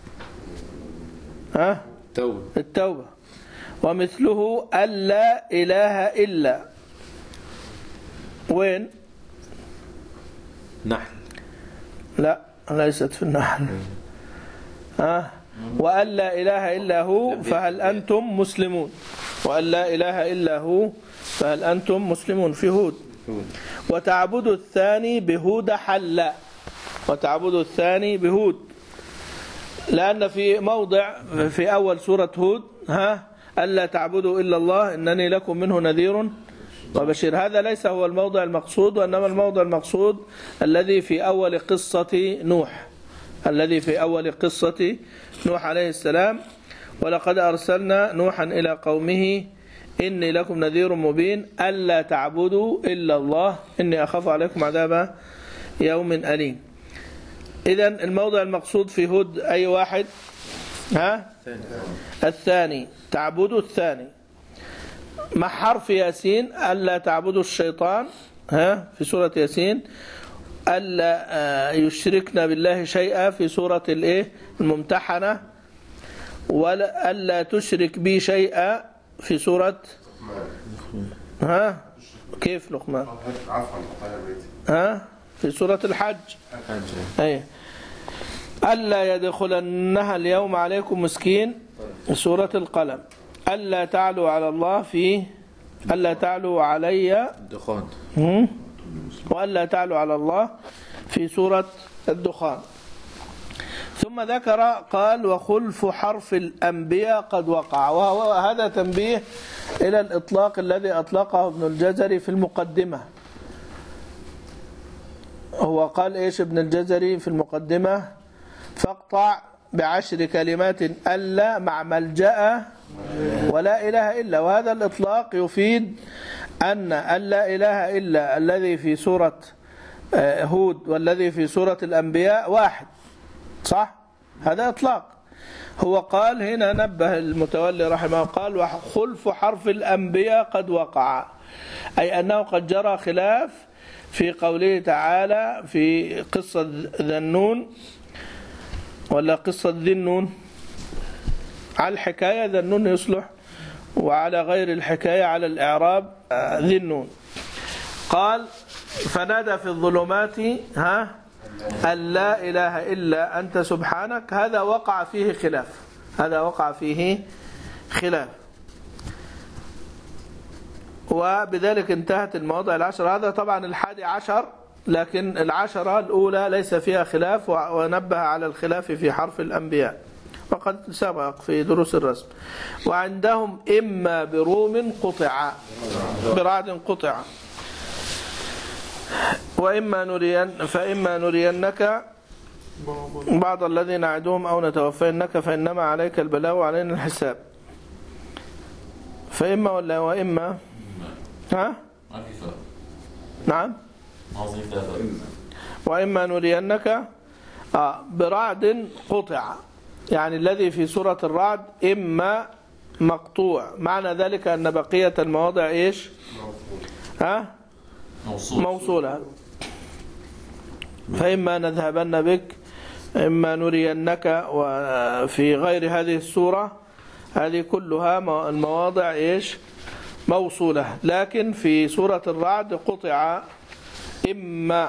ها؟ التوبة. التوبة. ومثله ألا إله إلا وين؟ نحل. لا ليست في النحل. ها؟ وأن لا إله إلا هو فهل أنتم مسلمون، وأن لا إله إلا هو فهل أنتم مسلمون في هود. وتعبد الثاني بهود حل، وتعبد الثاني بهود، لأن في موضع في أول سورة هود ها ألا تعبدوا إلا الله إنني لكم منه نذير وبشير، هذا ليس هو الموضع المقصود، وإنما الموضع المقصود الذي في أول قصة نوح، الذي في أول قصة نوح عليه السلام. ولقد أرسلنا نوحا إلى قومه إني لكم نذير مبين ألا تعبدوا إلا الله إني أخاف عليكم عذاب يوم أليم. إذن الموضع المقصود في هود أي واحد؟ ها؟ الثاني، تعبدوا الثاني مع حرف ياسين، ألا تعبدوا الشيطان ها في سورة ياسين، ألا يشركنا بالله شيئا في سورة الإيه الممتحنة، ولا ألا تشرك بي شيئا في سورة ها كيف لقمان ها في سورة الحج، أي ألا يدخلنها اليوم عليكم مسكين سورة القلم، ألا تعلوا على الله في ألا تعلوا علي الدخان، وألا تعلوا على الله في سورة الدخان. ثم ذكر قال وخلف حرف الأنبياء قد وقع، وهذا تنبيه إلى الإطلاق الذي أطلقه ابن الجزري في المقدمة. هو قال إيش ابن الجزري في المقدمة؟ فاقطع بعشر كلمات ألا مع ملجأ ولا إله إلا، وهذا الإطلاق يفيد أن ألا إله إلا الذي في سورة هود والذي في سورة الأنبياء واحد، صح؟ هذا إطلاق. هو قال هنا نبه المتولي رحمه قال وخلف حرف الأنبياء قد وقع، أي أنه قد جرى خلاف في قوله تعالى في قصة ذنون ولا قصة ذي النون، على الحكاية ذنون يصلح، وعلى غير الحكاية على الإعراب ذي النون. قال فنادى في الظلمات ها أن لا إله إلا أنت سبحانك، هذا وقع فيه خلاف، هذا وقع فيه خلاف، وبذلك انتهت المواضع العشر. هذا طبعا الحادي عشر، لكن العشرة الأولى ليس فيها خلاف، ونبه على الخلاف في حرف الأنبياء وقد سبق في دروس الرسم. وعندهم إما بروم قطع برعد قطع، وإما نرين فإما نرينك بعض الذين نعدهم أو نتوفينك فإنما عليك البلاغ وعلينا الحساب. فإما ولا وإما ها نعم وإما نرينك آه برعد قطع، يعني الذي في سورة الرعد إما مقطوع. معنى ذلك أن بقية المواضع إيش؟ ها؟ موصول. موصولة. فإما نذهبن بك إما نرينك. وفي غير هذه السورة هذه كلها المواضع إيش؟ موصولة. لكن في سورة الرعد قطع إما،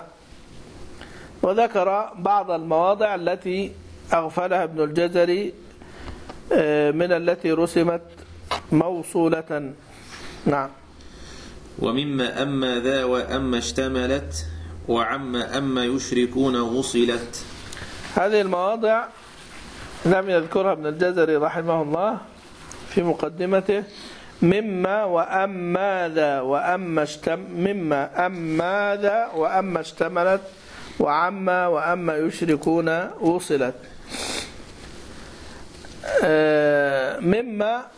وذكر بعض المواضع التي أغفلها ابن الجزري من التي رسمت موصولة. نعم. ومما أما ذا وأما اشتملت وعما أما يشركون وصلت. هذه المواضع لم يذكرها ابن الجزري رحمه الله في مقدمته. مما وأما ذا وأما اشتم مما أما ذا وأما اشتملت وعما وأما يشركون وصلت. مما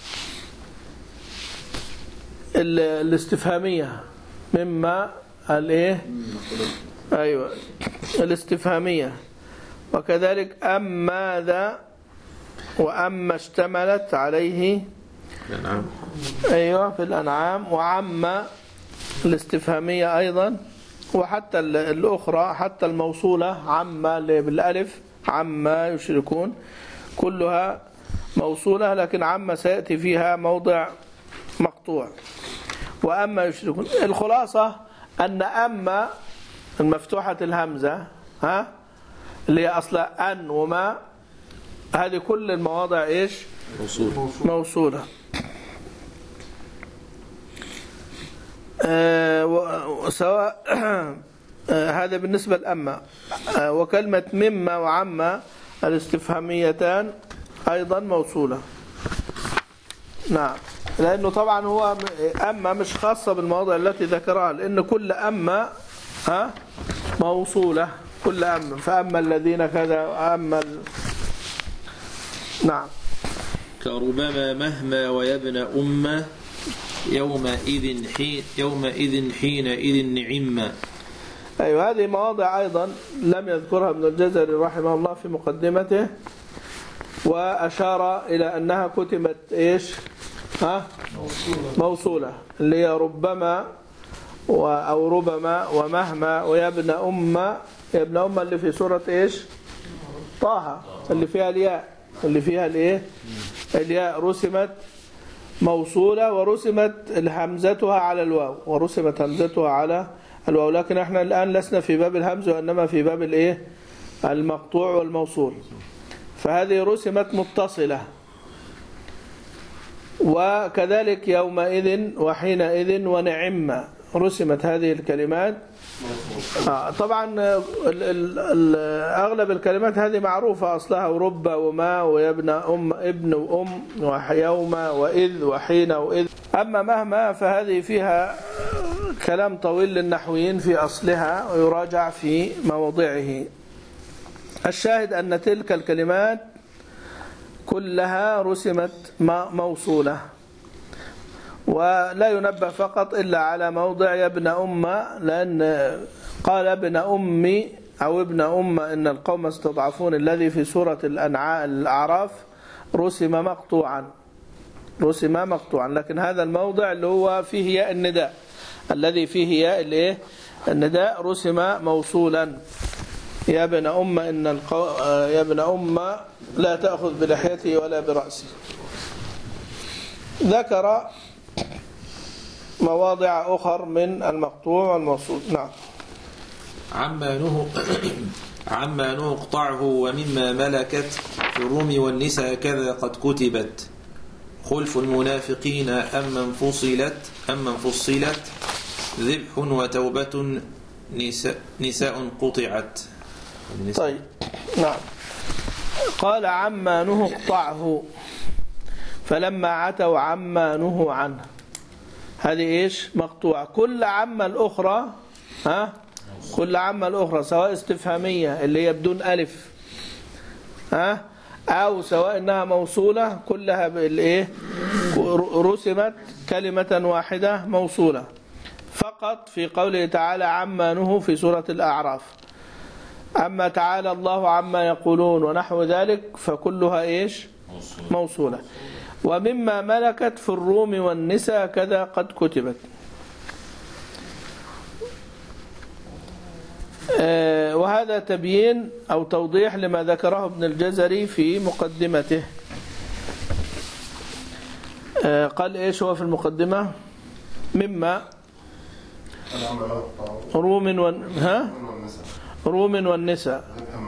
الاستفهامية، مما الايه ايوه الاستفهامية. وكذلك أما ذا وأما اشتملت عليه الأنعام. ايوه في الأنعام. وعما الاستفهامية أيضا. وحتى الأخرى حتى الموصولة عما بالألف عما يشركون كلها موصولة، لكن عما سيأتي فيها موضع مقطوع. وأما يشركون الخلاصة أن أما المفتوحة الهمزة ها اللي هي أصلا أن وما، هذه كل المواضع إيش؟ موصولة. موصولة. آه سواء آه هذا بالنسبة لأما. آه وكلمة مما وعما الاستفهاميتان أيضا موصولة. نعم. لأنه طبعا هو أما مش خاصة بالمواضع التي ذكرها، لأن كل أما ها موصولة، كل أما. فأما الذين كذا وأما ال... نعم. كربما مهما ويبنى أمة يومئذ حين يومئذ حينئذ نعمة. أيوة هذه مواضع أيضا لم يذكرها ابن الجزري رحمه الله في مقدمته، وأشار إلى أنها كتبت إيش؟ ها؟ موصولة، اللي هي ربما أو ربما ومهما ويبنى أمة. يبنى أمة اللي في سورة إيش؟ طه، اللي فيها الياء، اللي فيها الإيه؟ الياء رسمت موصولة ورسمت همزتها على الواو، ورسمت همزتها على الواو. لكن احنا الآن لسنا في باب الهمز وإنما في باب الإيه؟ المقطوع والموصول. فهذه رسمت متصلة. وكذلك يومئذ وحينئذ ونعم رسمت هذه الكلمات. آه طبعا ال ال ال أغلب الكلمات هذه معروفة أصلها، ورب وما ويبنى أم ابن وأم ويوم وإذ وحين وإذ. أما مهما فهذه فيها كلام طويل للنحويين في أصلها ويراجع في مواضعه. الشاهد أن تلك الكلمات كلها رسمت موصولة، ولا ينبه فقط إلا على موضع يا ابن أمة، لأن قال ابن أمي أو ابن أمة إن القوم استضعفون الذي في سورة الأعراف رسم مقطوعا، رسم مقطوعا. لكن هذا الموضع اللي هو فيه ياء النداء، الذي فيه ياء الايه النداء رسم موصولا. يا ابن أمة إن القو... يا ابن أمة لا تأخذ بلحيته ولا برأسه. ذكر مواضع أخر من المقطوع والموصول. نعم. عما نهق عما نقطعه ومما ملكت في الروم والنساء كذا قد كتبت. خلف المنافقين أما انفصلت أما انفصلت ذبح وتوبة نساء, نساء قطعت. طيب. نعم. قال عما نهوا اقطعه فلما عتوا عما نهوا عنه. هذه ايش؟ مقطوعة. كل عما الأخرى ها كل عما الأخرى سواء استفهامية اللي هي بدون ألف ها أو سواء إنها موصولة كلها بالايه رسمت كلمة واحدة موصولة. فقط في قوله تعالى عما نهوا في سورة الأعراف، أما تعالى الله عما يقولون ونحو ذلك فكلها إيش؟ موصولة. ومما ملكت في الروم والنساء كذا قد كتبت. وهذا تبيين أو توضيح لما ذكره ابن الجزري في مقدمته. قال إيش هو في المقدمة؟ مما روم ون... ها؟ روم والنساء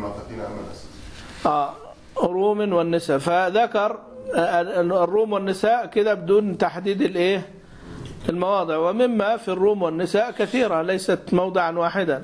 آه روم والنساء. فذكر الروم والنساء كده بدون تحديد الايه المواضع. ومما في الروم والنساء كثيرة ليست موضعا واحدا،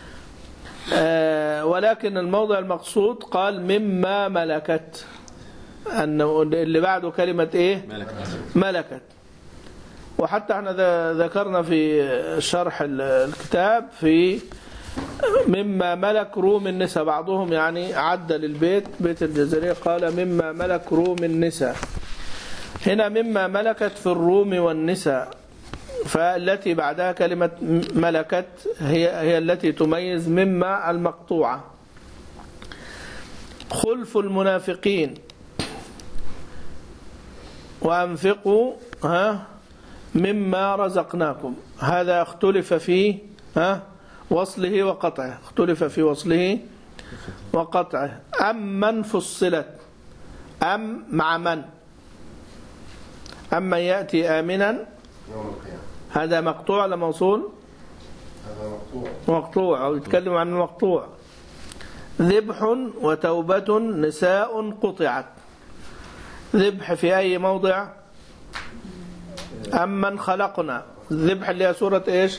آه ولكن الموضع المقصود قال مما ملكت، أنه اللي بعده كلمة ايه ملكت, ملكت. وحتى احنا ذكرنا في شرح الكتاب في مما ملك روم النساء، بعضهم يعني عدل البيت بيت الجزري قال مما ملك روم النساء، هنا مما ملكت في الروم والنساء. فالتي بعدها كلمة ملكت هي هي التي تميز مما المقطوعة. خلف المنافقين وأنفقوا ها مما رزقناكم، هذا اختلف فيه ها وصله وقطعه، اختلف في وصله وقطعه. أم من فصلت، أم مع من، أم من يأتي آمنا يوم القيامة، هذا مقطوع ولا موصول؟ هذا مقطوع مقطوع، أو يتكلم عن المقطوع. ذبح وتوبة نساء قطعت، ذبح في أي موضع؟ أم من خلقنا، الذبح اللي هي سورة إيش؟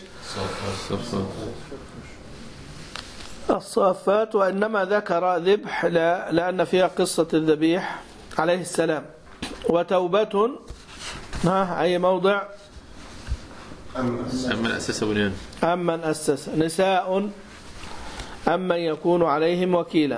الصافات. وإنما ذكر ذبح لأن فيها قصة الذبيح عليه السلام. وتوبة ها أي موضع؟ أم من أسس بنيان، أم من أسس. نساء أم من يكون عليهم وكيلا.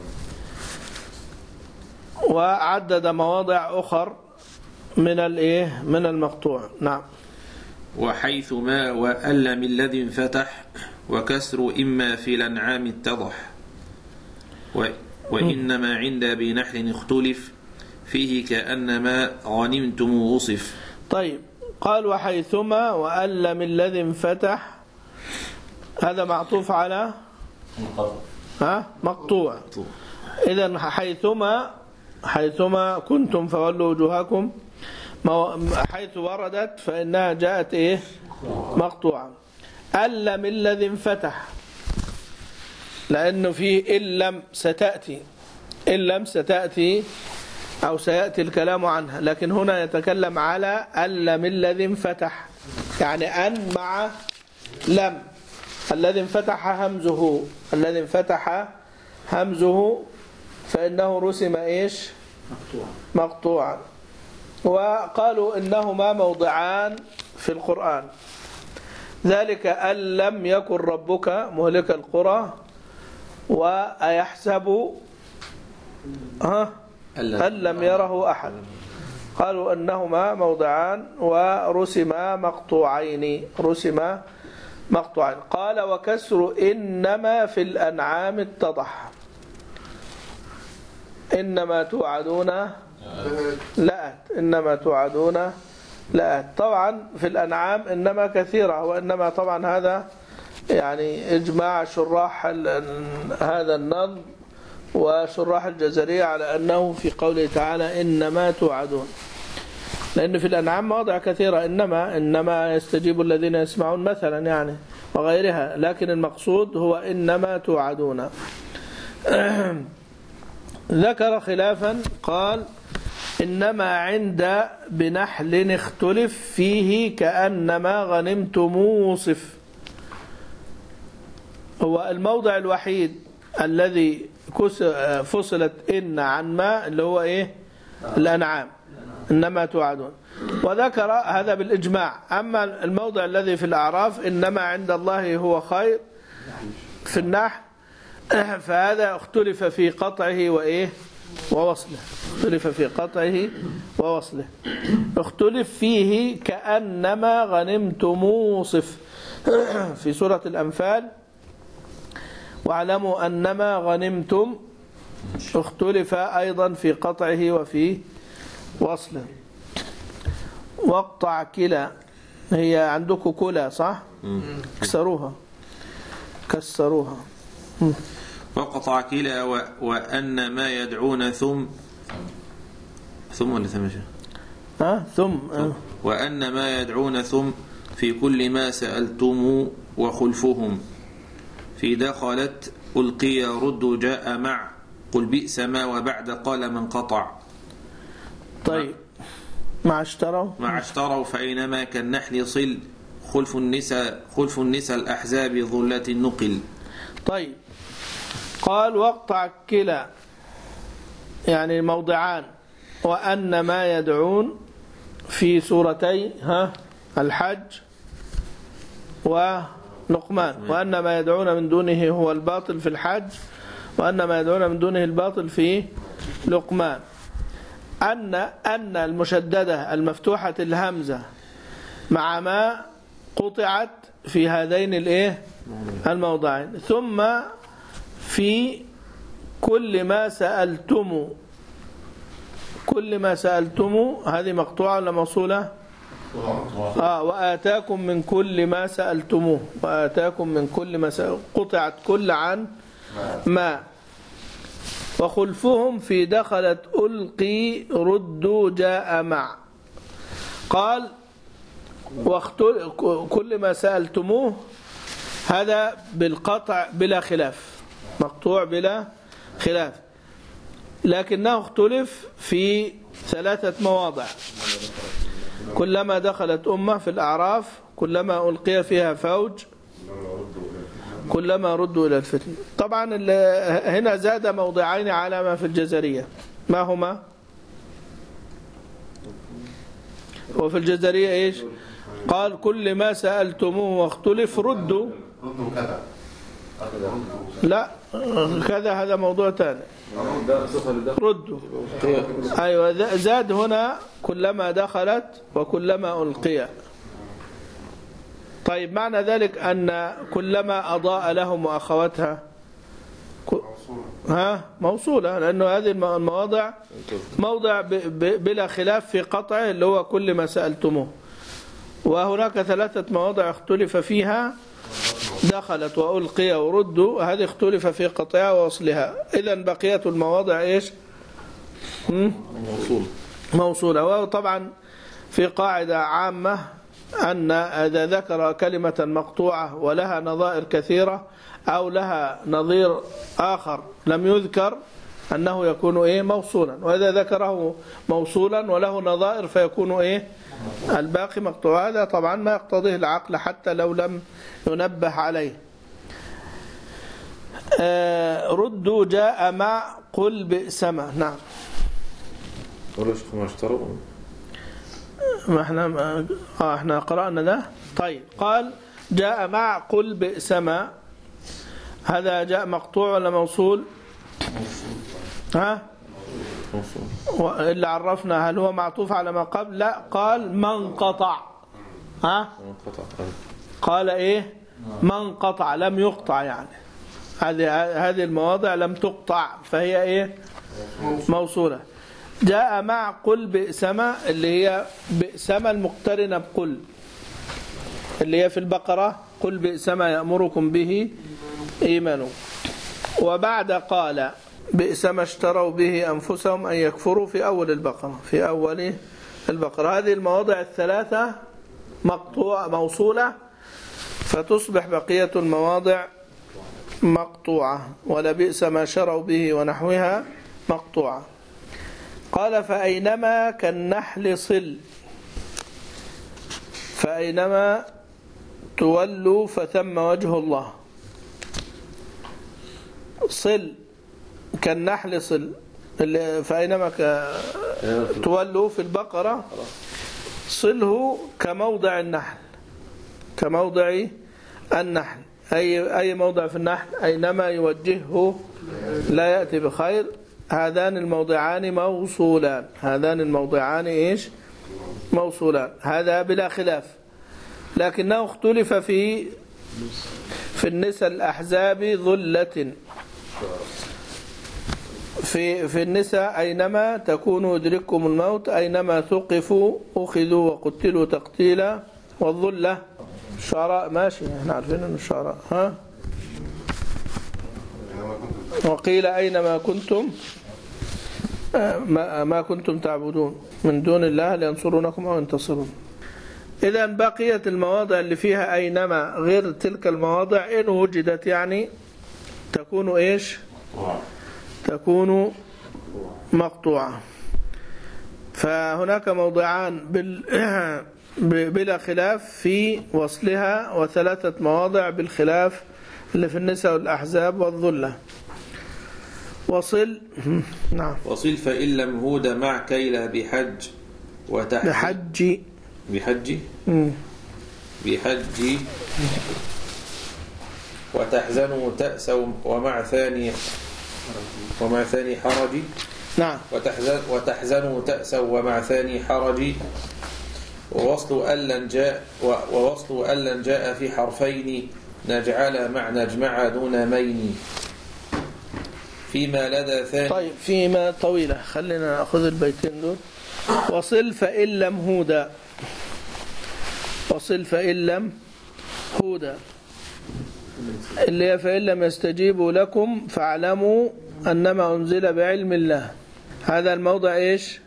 وعدد مواضع أخر من الإيه من المقطوع. نعم. وحيث ما وألم الذي انفتح وكسر إما في الأنعام اتضح و وإنما عند أبي نحل اختلف فيه كأنما غنمتم وصف. طيب قال وحيثما وألم الذي انفتح، هذا معطوف على ها مقطوع. إذن حيثما حيثما كنتم فولوا وجوهكم، حيث وردت فإنها جاءت إيه مقطوعة. ألم الذي انفتح، لأنه في إن لم ستأتي، إن لم ستأتي أو سيأتي الكلام عنها، لكن هنا يتكلم على ألم الذي انفتح، يعني أن مع لم. الذي انفتح همزه، الذي انفتح همزه فإنه رسم إيش مقطوعا. وقالوا إنهما موضعان في القرآن، ذلك أن لم يكن ربك مهلك القرى وأيحسب ها أن لم يره أحد. قالوا أنهما موضعان ورسما مقطوعين، رسما مقطوعين. قال وكسر إنما في الأنعام اتضح، إنما توعدون لآت، إنما توعدون لآت. طبعا في الأنعام إنما كثيرة، وإنما طبعا هذا يعني إجماع شراح هذا النظم وشراح الجزرية على أنه في قوله تعالى إنما توعدون، لأن في الأنعام مواضع كثيرة إنما إنما يستجيب الذين يسمعون مثلا يعني وغيرها، لكن المقصود هو إنما توعدون. ذكر خلافا قال إنما عند بنحل اختلف فيه كأنما غنمتم وصف. هو الموضع الوحيد الذي فصلت إن عن ما اللي هو إيه الأنعام، إنما توعدون. وذكر هذا بالإجماع. أما الموضع الذي في الأعراف إنما عند الله هو خير في النحل، فهذا اختلف في قطعه وإيه ووصله، اختلف في قطعه ووصله. اختلف فيه كأنما غنمتم وصف في سورة الأنفال. واعلموا أنما غنمتم اختلف أيضا في قطعه وفي وصله. واقطع كلا، هي عندكم كلا صح؟ كسروها كسروها. وقطع كلا و... وأن ما يدعون ثم ثم ولا ثم ها ثم آه. وأن ما يدعون ثم في كل ما سألتم وخلفهم في دخلت ألقي رد جاء مع قل بئس ما وبعد قال من قطع. طيب مع اشتروا مع اشتروا فأينما كالنحل صل خلف النساء خلف النساء الأحزاب ظلة النقل. طيب قال واقطع كلا يعني موضعان، وأن ما يدعون في سورتي ها الحج ولقمان، وأن ما يدعون من دونه هو الباطل في الحج، وأن ما يدعون من دونه الباطل في لقمان. أن أن المشددة المفتوحة الهمزة مع ما قطعت في هذين الايه الموضعين. ثم في كل ما سألتم، كل ما سألتم هذه مقطوعة ولا موصولة؟ آه وآتاكم من كل ما سألتموه، وآتاكم من كل ما سألتم، قطعت كل عن ما. وخلفهم في دخلت ألقي ردوا جاء مع. قال واختل كل ما سألتموه هذا بالقطع بلا خلاف، مقطوع بلا خلاف، لكنه اختلف في ثلاثة مواضع. كلما دخلت أمة في الأعراف، كلما ألقي فيها فوج، كلما ردوا إلى الفتن. طبعا هنا زاد موضعين على ما في الجزرية. ما هما؟ وفي الجزرية إيش؟ قال كل ما سألتموه واختلف ردوا. ردوا كذا. لا كذا هذا موضوع ثاني. ردوا. أيوة زاد هنا كلما دخلت وكلما ألقي. طيب معنى ذلك أن كلما أضاء لهم وأخواتها ها موصولة، لأنه هذه المواضع موضع بلا خلاف في قطعه اللي هو كل ما سألتموه. وهناك ثلاثة مواضع اختلف فيها، دخلت وألقي وردوا، هذه اختلف في قطعها ووصلها. إذن بقية المواضع إيش؟ موصولة. موصولة. وطبعا في قاعدة عامة أن إذا ذكر كلمة مقطوعة ولها نظائر كثيرة أو لها نظير آخر لم يذكر أنه يكون إيه موصولا، وإذا ذكره موصولا وله نظائر فيكون إيه الباقي مقطوع. هذا طبعا ما يقتضيه العقل حتى لو لم ينبه عليه. آه ردوا جاء مع قل بئس ما. نعم ولو شيخ ما اشتروا ما احنا اه احنا قرأنا ده. طيب قال جاء مع قل بئس ما، هذا جاء مقطوع ولا موصول؟ ها اللي عرفنا هل هو معطوف على ما قبل؟ لا، قال من قطع. ها قال ايه من قطع، لم يقطع، يعني هذه هذه المواضع لم تقطع فهي ايه موصولة. جاء مع قل بئسما اللي هي بئسما المقترنة بقل، اللي هي في البقرة قل بئسما يأمركم به إيمانوا. وبعد قال بئسما اشتروا به أنفسهم أن يكفروا في أول البقرة، في أول البقرة. هذه المواضع الثلاثة مقطوعة موصولة، فتصبح بقية المواضع مقطوعة. ولبئس ما شروا به ونحوها مقطوعة. قال فأينما كالنحل صل، فأينما تولوا فثم وجه الله. صل كالنحل صل، فأينما تولوا في البقرة صله كموضع النحل، كموضع النحل. أي أي موضع في النحل أينما يوجهه لا يأتي بخير. هذان الموضعان موصولان، هذان الموضعان إيش موصولان، هذا بلا خلاف. لكنه اختلف في في النساء الأحزاب ظلة، في في النساء أينما تكونوا يدرككم الموت أينما ثقفوا أخذوا وقتلوا تقتيلا. والظلة الشعراء ماشي احنا عارفين ان الشعراء ها. وقيل أينما كنتم ما, ما كنتم تعبدون من دون الله لينصرونكم أو ينتصرون. إذا بقيت المواضع اللي فيها أينما غير تلك المواضع إن وجدت يعني تكون إيش؟ تكون مقطوعة. فهناك موضعان بلا خلاف في وصلها وثلاثة مواضع بالخلاف اللي في النساء والأحزاب والظلة. وصل نعم وصل فإن لم هود مع كيلا بحج وتحزن بحج بحج مم. بحج وتحزنوا تأسوا ومع ثاني ومع ثاني حرج نعم وتحزن وتحزنوا تأسوا ومع ثاني حرج. ووصل ألا جاء ووصل ألا جاء في حرفين نجعل مع نجمع دون مين فيما لدى ثاني. طيب فيما طويلة خلينا نأخذ البيتين دول. وصل فإن لم هودا وصل فإن لم هودا اللي هي فإن لم يستجيبوا لكم فاعلموا أنما أنزل بعلم الله. هذا الموضع إيش؟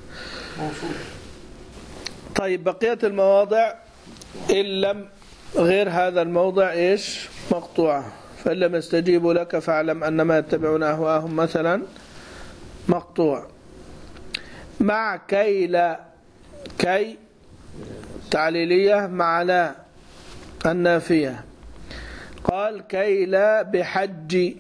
طيب بقية المواضع إن لم غير هذا الموضع إيش؟ مقطوعة. فإن لم يستجيبوا لك فاعلم أنما يتبعون أهواءهم مثلا مقطوع. مع كي لا كي تعليلية مع لا النافية. قال كي لا بحج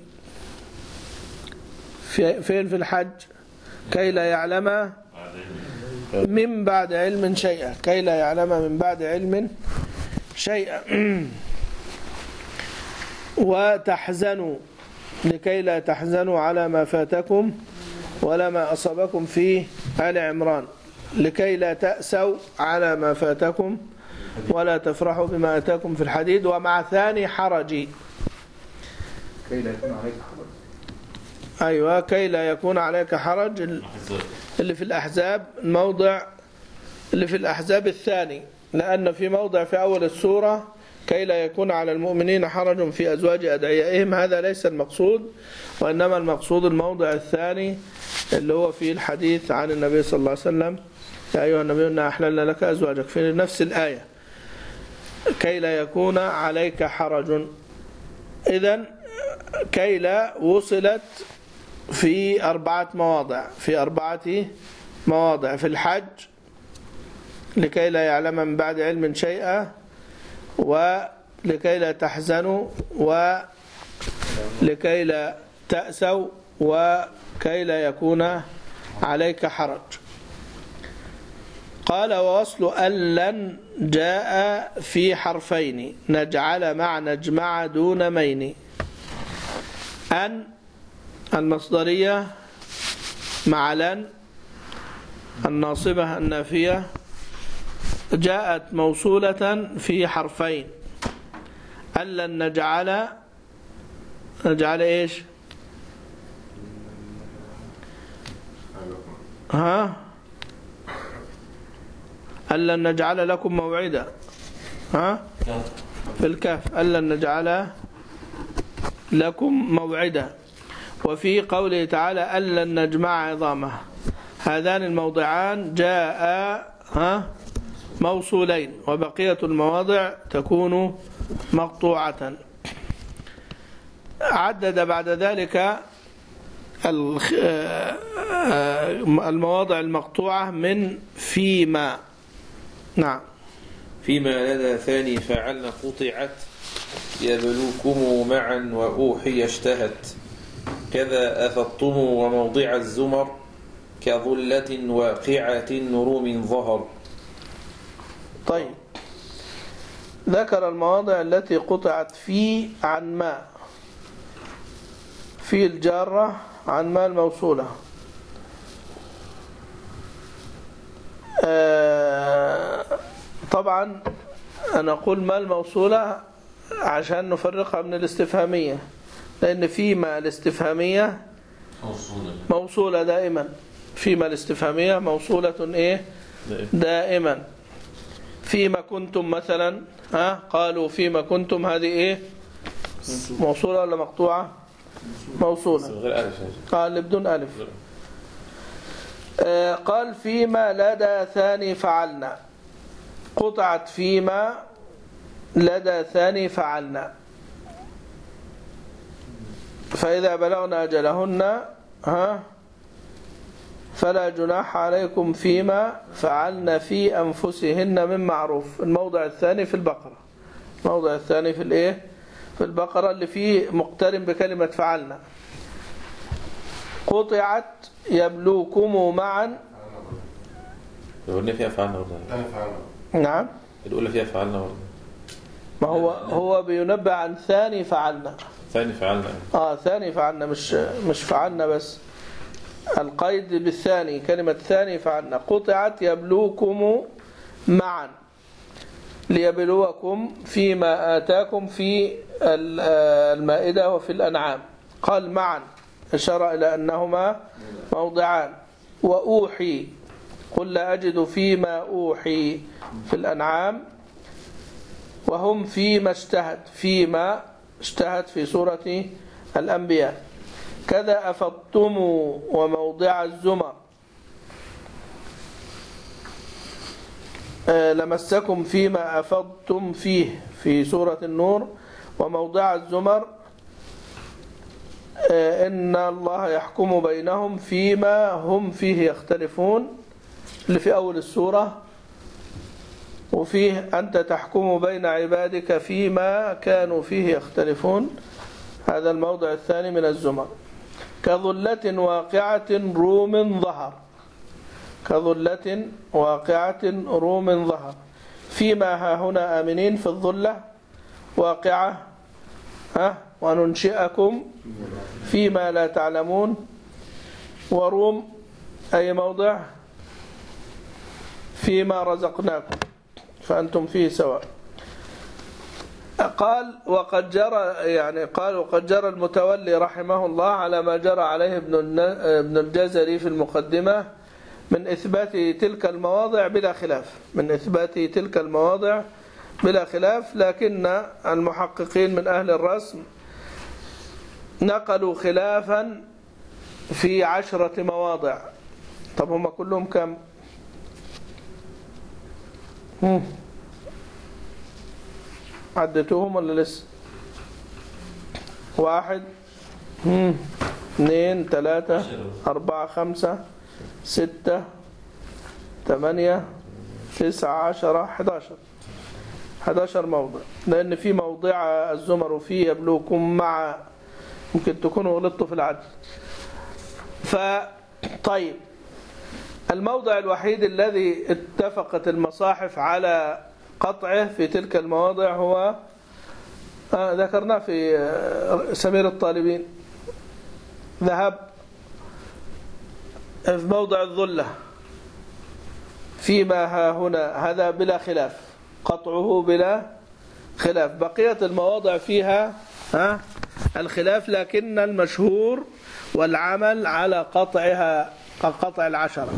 في فين في الحج؟ كي لا يعلم من بعد علم شيئا كي لا يعلم من بعد علم شيئا. وتحزنوا لكي لا تحزنوا على ما فاتكم ولا ما أصابكم في آل عمران لكي لا تأسوا على ما فاتكم ولا تفرحوا بما أتاكم في الحديد. ومع ثاني حرج كي لا يكون عليك حرج. أيوة كي لا يكون عليك حرج اللي في الأحزاب الموضع اللي في الأحزاب الثاني. لأن في موضع في أول السورة كي لا يكون على المؤمنين حرج في أزواج أدعيائهم. هذا ليس المقصود وإنما المقصود الموضع الثاني اللي هو فيه الحديث عن النبي صلى الله عليه وسلم يا أيها النبي إنا أحللنا لك أزواجك في نفس الآية كي لا يكون عليك حرج. إذن كي لا وصلت في أربعة مواضع في أربعة مواضع في الحج لكي لا يعلم من بعد علم شيئا ولكي لا تحزنوا ولكي لا تأسوا وكي لا يكون عليك حرج. قال ووصل أن لن جاء في حرفين نجعل مع نجمع دون مين. أن المصدرية مع لن الناصبة النافية جاءت موصولة في حرفين. أن لن نجعل نجعل إيش ها أن لن نجعل لكم موعدا ها في الكهف أن لن نجعل لكم موعدا. وفي قوله تعالى أن لن نجمع عظامه. هذان الموضعان جاء ها موصولين وبقية المواضع تكون مقطوعة. عدد بعد ذلك المواضع المقطوعة من فيما. نعم فيما لدى ثاني فعلن قطعت يبلوكم معا وأوحي اشتهت كذا أفضتم وموضع الزمر كظلة واقعة نروم ظهر. طيب ذكر المواضع التي قطعت في عن ما في الجارة عن ما الموصولة. آه طبعا أنا أقول ما الموصولة عشان نفرقها من الاستفهامية لأن في ما الاستفهامية موصولة موصولة دائما، فيما الاستفهامية موصولة إيه دائما. فيما كنتم مثلا، ها قالوا فيما كنتم، هذه إيه موصولة ولا مقطوعة؟ موصولة. غير ألف. قال بدون ألف. آه قال فيما لدى ثاني فعلنا، قطعت فيما لدى ثاني فعلنا. فإذا بلغنا أجلهن ها فلا جناح عليكم فيما فعلن في أنفسهن من معروف. الموضع الثاني في البقرة، الموضع الثاني في الإيه في البقرة اللي فيه مقترن بكلمة فعلنا. قطعت يبلوكم معا. الأولى فيها فعلنا ولا؟ ثاني فعلنا. نعم الأولى فيها فعلنا ولا؟ ما هو هو بينبه عن ثاني فعلنا. ثاني فعلنا. آه ثاني فعلنا، مش مش فعلنا بس، القيد بالثاني، كلمة ثاني فعلنا. قطعت يبلوكم معا ليبلوكم فيما آتاكم في المائدة وفي الأنعام. قال معا أشار إلى أنهما موضعان. وأوحي قل لا أجد فيما أوحي في الأنعام. وهم فيما اشتهت، فيما اشتهت في سورة الأنبياء. كذا أفضتم وموضع الزمر. لمسكم فيما أفضتم فيه في سورة النور. وموضع الزمر إن الله يحكم بينهم فيما هم فيه يختلفون، اللي في أول السورة. وفيه أنت تحكم بين عبادك فيما كانوا فيه يختلفون، هذا الموضع الثاني من الزمر. كظلة واقعة روم ظهر، كظلة واقعة روم ظهر. فيما ها هنا آمنين في الظلة واقعة، ها وننشئكم فيما لا تعلمون. وروم أي موضع؟ فيما رزقناكم فأنتم فيه سواء. قال وقد جرى، يعني قال وقد جرى المتولي رحمه الله على ما جرى عليه ابن الجزري في المقدمة من إثبات تلك المواضع بلا خلاف، من إثبات تلك المواضع بلا خلاف. لكن المحققين من أهل الرسم نقلوا خلافا في عشرة مواضع. طب هم كلهم كم؟ هم عدتوهم ولا لسه؟ واحد هم اثنين ثلاثة أربعة خمسة ستة ثمانية تسعة عشرة أحد عشر أحد عشر موضع، لأن في موضع الزمر وفيه يبلوكم مع، ممكن تكونوا غلطوا في العدد. فطيب الموضع الوحيد الذي اتفقت المصاحف على قطعه في تلك المواضع هو آه ذكرناه في سمير الطالبين، ذهب في موضع الظلة فيما ها هنا، هذا بلا خلاف، قطعه بلا خلاف. بقية المواضع فيها ها الخلاف، لكن المشهور والعمل على قطعها، قطع العشرة.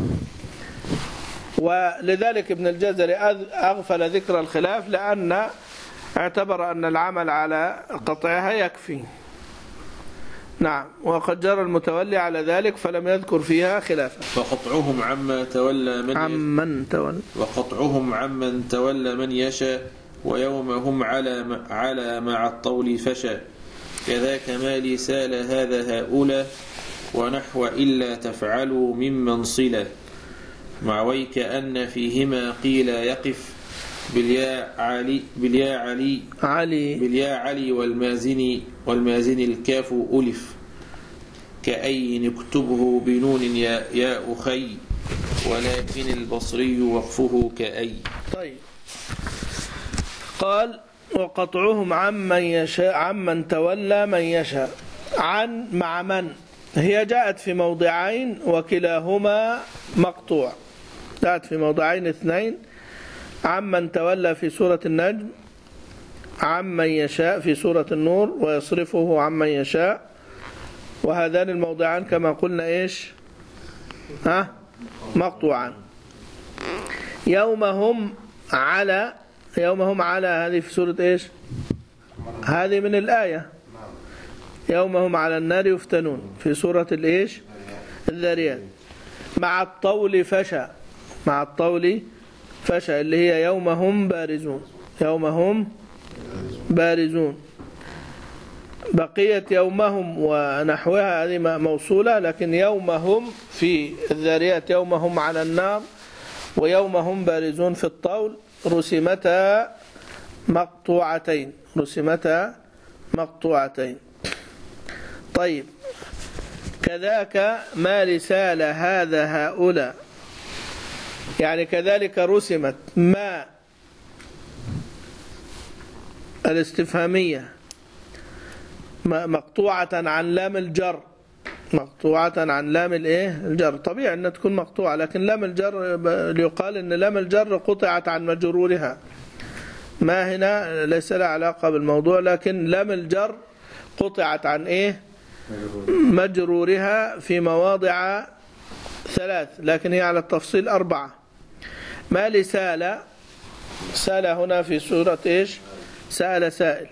ولذلك ابن الجزري أغفل ذكر الخلاف لأن اعتبر أن العمل على قطعها يكفي. نعم. وقد جرى المتولي على ذلك فلم يذكر فيها خلافا. فقطعهم عما تولى من عمن تولى وقطعهم عمن تولى من يشاء ويوم هم على على مع الطول فشى. كذاك ما لي سال هذا هؤلاء ونحو إلا تفعلوا ممن صلة مع ويك أن فيهما قيل يقف بالياء علي بالياء علي علي بالياء علي والمازن والمازن الكاف ألف كأي نكتبه بنون يا يا أخي ولكن البصري وقفه كأي. طيب قال وقطعهم عمن يشاء عمن تولى من يشاء. عن مع من هي جاءت في موضعين وكلاهما مقطوع، جاءت في موضعين اثنين، عمن تولى في سورة النجم، عمن يشاء في سورة النور ويصرفه عمن يشاء. وهذان الموضعان كما قلنا إيش ها مقطوعان. يوم هم على يوم هم على هذه في سورة إيش؟ هذه من الآية يوم هم على النار يفتنون في سورة الإيش؟ الذاريات. مع الطول فشى مع الطول فشى اللي هي يوم هم بارزون يوم هم بارزون. بقية يومهم ونحوها هذه موصولة، لكن يومهم في الذاريات يوم هم على النار ويوم هم بارزون في الطول رسمتا مقطوعتين رسمتا مقطوعتين. طيب كذاك ما لسال هذا هؤلاء، يعني كذلك رسمت ما الاستفهامية مقطوعة عن لام الجر مقطوعة عن لام الايه الجر. طبيعي أن تكون مقطوعة، لكن لام الجر ليقال أن لام الجر قطعت عن مجرورها، ما هنا ليس لها علاقة بالموضوع، لكن لام الجر قطعت عن ايه مجرورها في مواضع ثلاث، لكن هي على التفصيل أربعة. ما لسال سال هنا في سورة ايش؟ سأل سائل.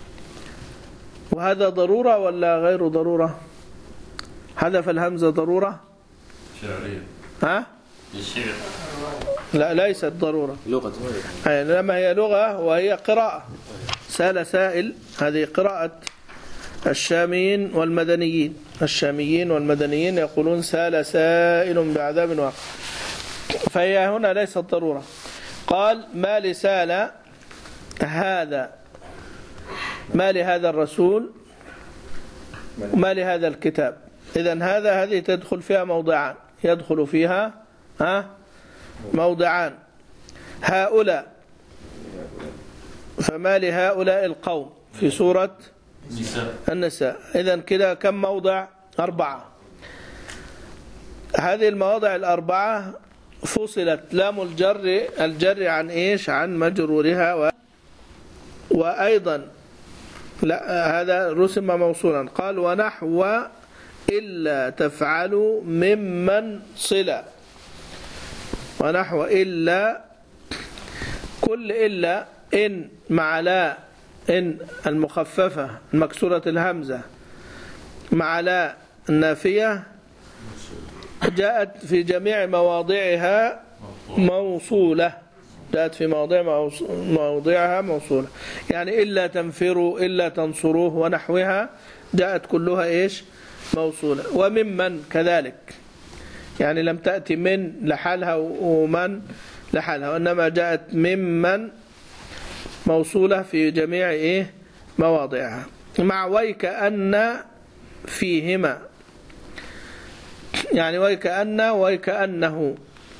وهذا ضرورة ولا غير ضرورة؟ حذف الهمزة ضرورة شعرية ها؟ الشعر لا ليست ضرورة لغة أي لما هي لغة وهي قراءة. سأل سائل هذه قراءة الشاميين والمدنيين الشاميين والمدنيين يقولون سال سائل بعذاب واقع، فهي هنا ليست ضرورة. قال ما لسال هذا ما لهذا الرسول ما لهذا الكتاب. إذن هذا هذه تدخل فيها موضعان يدخل فيها ها موضعان. هؤلاء فما لهؤلاء القوم في سورة النساء. إذن كده كم موضع؟ أربعة. هذه المواضع الأربعة فصلت لام الجر الجر عن إيش؟ عن مجرورها و... وأيضا لا هذا رسم موصولا. قال ونحو إلا تفعلوا ممن صلة. ونحو إلا كل إلا إن مع لا إن المخففة المكسورة الهمزة مع لا النافية جاءت في جميع مواضعها موصولة جاءت في مواضع مواضعها موصولة. يعني إلا تنفروا إلا تنصروه ونحوها جاءت كلها إيش موصولة. وممن كذلك، يعني لم تأتي من لحالها ومن لحالها، وإنما جاءت ممن موصولة في جميع إيه مواضعها. مع ويكأن فيهما، يعني ويكأن ويكأنه.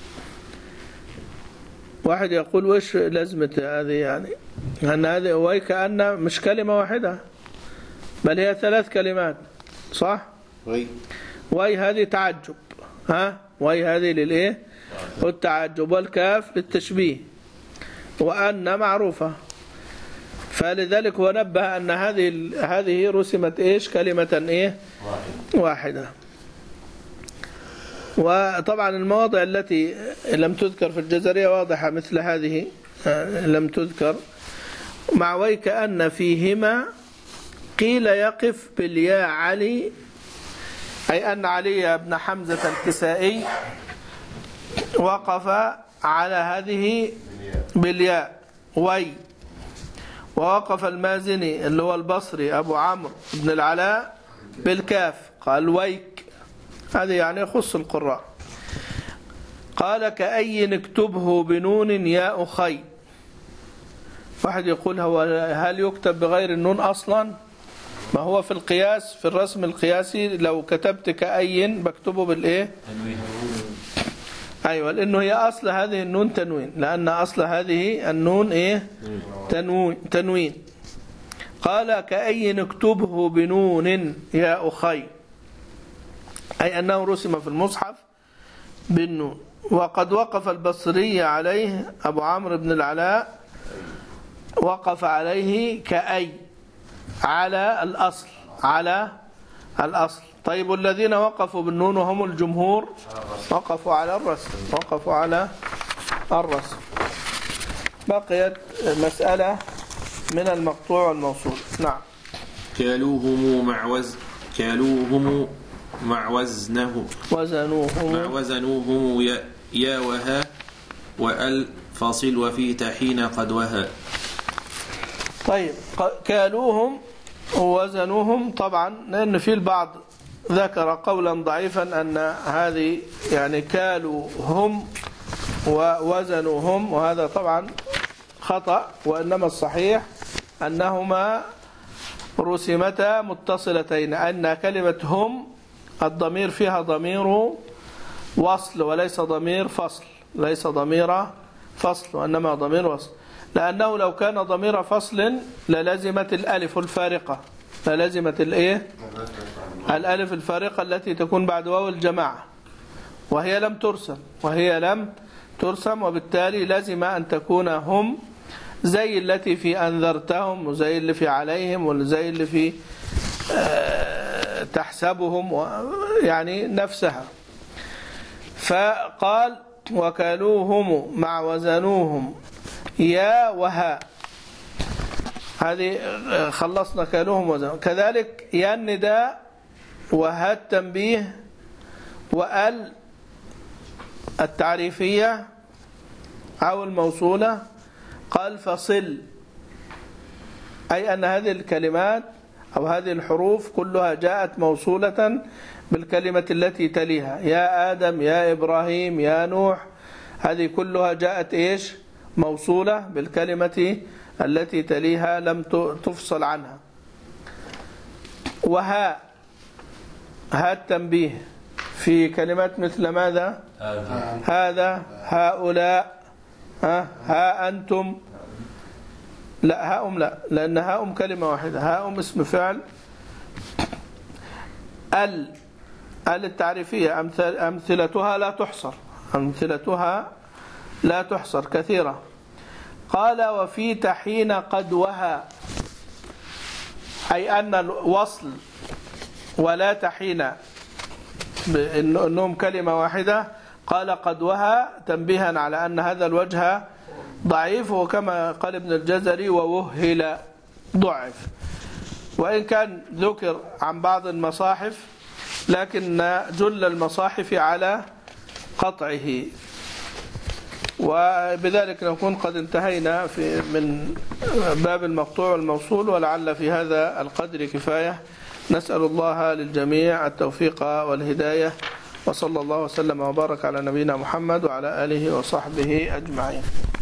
واحد يقول وش لازمة هذه؟ يعني أن هذه ويكأن مش كلمة واحدة بل هي ثلاث كلمات صح؟ وي وي هذه تعجب ها وي هذه للإيه والتعجب، والكاف للتشبيه، وأن معروفة. فلذلك هو نبه أن هذه هذه رسمت إيش كلمة إيه واحدة. وطبعا المواضع التي لم تذكر في الجزرية واضحة مثل هذه لم تذكر. مع ويكأن فيهما قيل يقف بالياء علي، أي أن علي بن حمزة الكسائي وقف على هذه بالياء وي. ووقف المازني اللي هو البصري أبو عمرو بن العلاء بالكاف قال ويك، هذا يعني يخص القراء. قال كأي نكتبه بنون يا أخي. واحد يقول هو هل يكتب بغير النون أصلا؟ ما هو في القياس في الرسم القياسي لو كتبت كأي بكتبه بالإيه أيوة، لأنه هي أصل هذه النون تنوين، لأن أصل هذه النون إيه تنوين, تنوين. قال كأي نكتبه بنون يا أخي، أي أنه رسم في المصحف بالنون. وقد وقف البصري عليه أبو عمرو بن العلاء وقف عليه كأي على الأصل على الأصل. طيب الذين وقفوا بالنون وهم الجمهور وقفوا على الرسم وقفوا على الرسم. بقيت مسألة من المقطوع والموصول. نعم. كالوهم مع وز كالوهم مع وزنه وزنوهم مع وزنوهم يا, يا وها وال فاصل وفي تحين قد وها. طيب كالوهم ووزنوهم، طبعا لأن في البعض ذكر قولا ضعيفا أن هذه يعني كالوا هم ووزنوا هم، وهذا طبعا خطأ، وإنما الصحيح أنهما رسمتا متصلتين، أن كلمة هم الضمير فيها ضمير وصل وليس ضمير فصل، ليس ضمير فصل وإنما ضمير وصل، لأنه لو كان ضمير فصل للزمت الألف الفارقة، للزمت الإيه؟ الألف الفارقة التي تكون بعد واو الجماعة، وهي لم ترسم وهي لم ترسم وبالتالي لازم أن تكون هم، زي التي في أنذرتهم وزي اللي في عليهم وزي اللي في تحسبهم، يعني نفسها. فقال وكالوهم مع وزنوهم يا وها، هذه خلصنا كالوهم وزنوهم. كذلك يا النداء وها التنبيه وال التعريفية أو الموصولة، قال فصل، أي أن هذه الكلمات أو هذه الحروف كلها جاءت موصولة بالكلمة التي تليها، يا آدم يا إبراهيم يا نوح، هذه كلها جاءت إيش؟ موصولة بالكلمة التي تليها لم تفصل عنها. وها ها التنبيه في كلمات مثل ماذا؟ هذا, هذا هؤلاء ها, ها أنتم، لا هاؤم لا، لأن هاؤم كلمة واحدة، هاؤم اسم فعل. ال ال التعريفية أمثل أمثلتها لا تحصر، أمثلتها لا تحصر كثيرة. قال وفي تحين قد وها، أي أن الوصل ولا تحين إنهم كلمة واحدة. قال قد وها تنبيها على أن هذا الوجه ضعيف، وكما قال ابن الجزري ووهل ضعف، وإن كان ذكر عن بعض المصاحف لكن جل المصاحف على قطعه. وبذلك نكون قد انتهينا في من باب المقطوع والموصول، ولعل في هذا القدر كفاية. نسأل الله للجميع التوفيق والهداية، وصلى الله وسلم وبارك على نبينا محمد وعلى آله وصحبه أجمعين.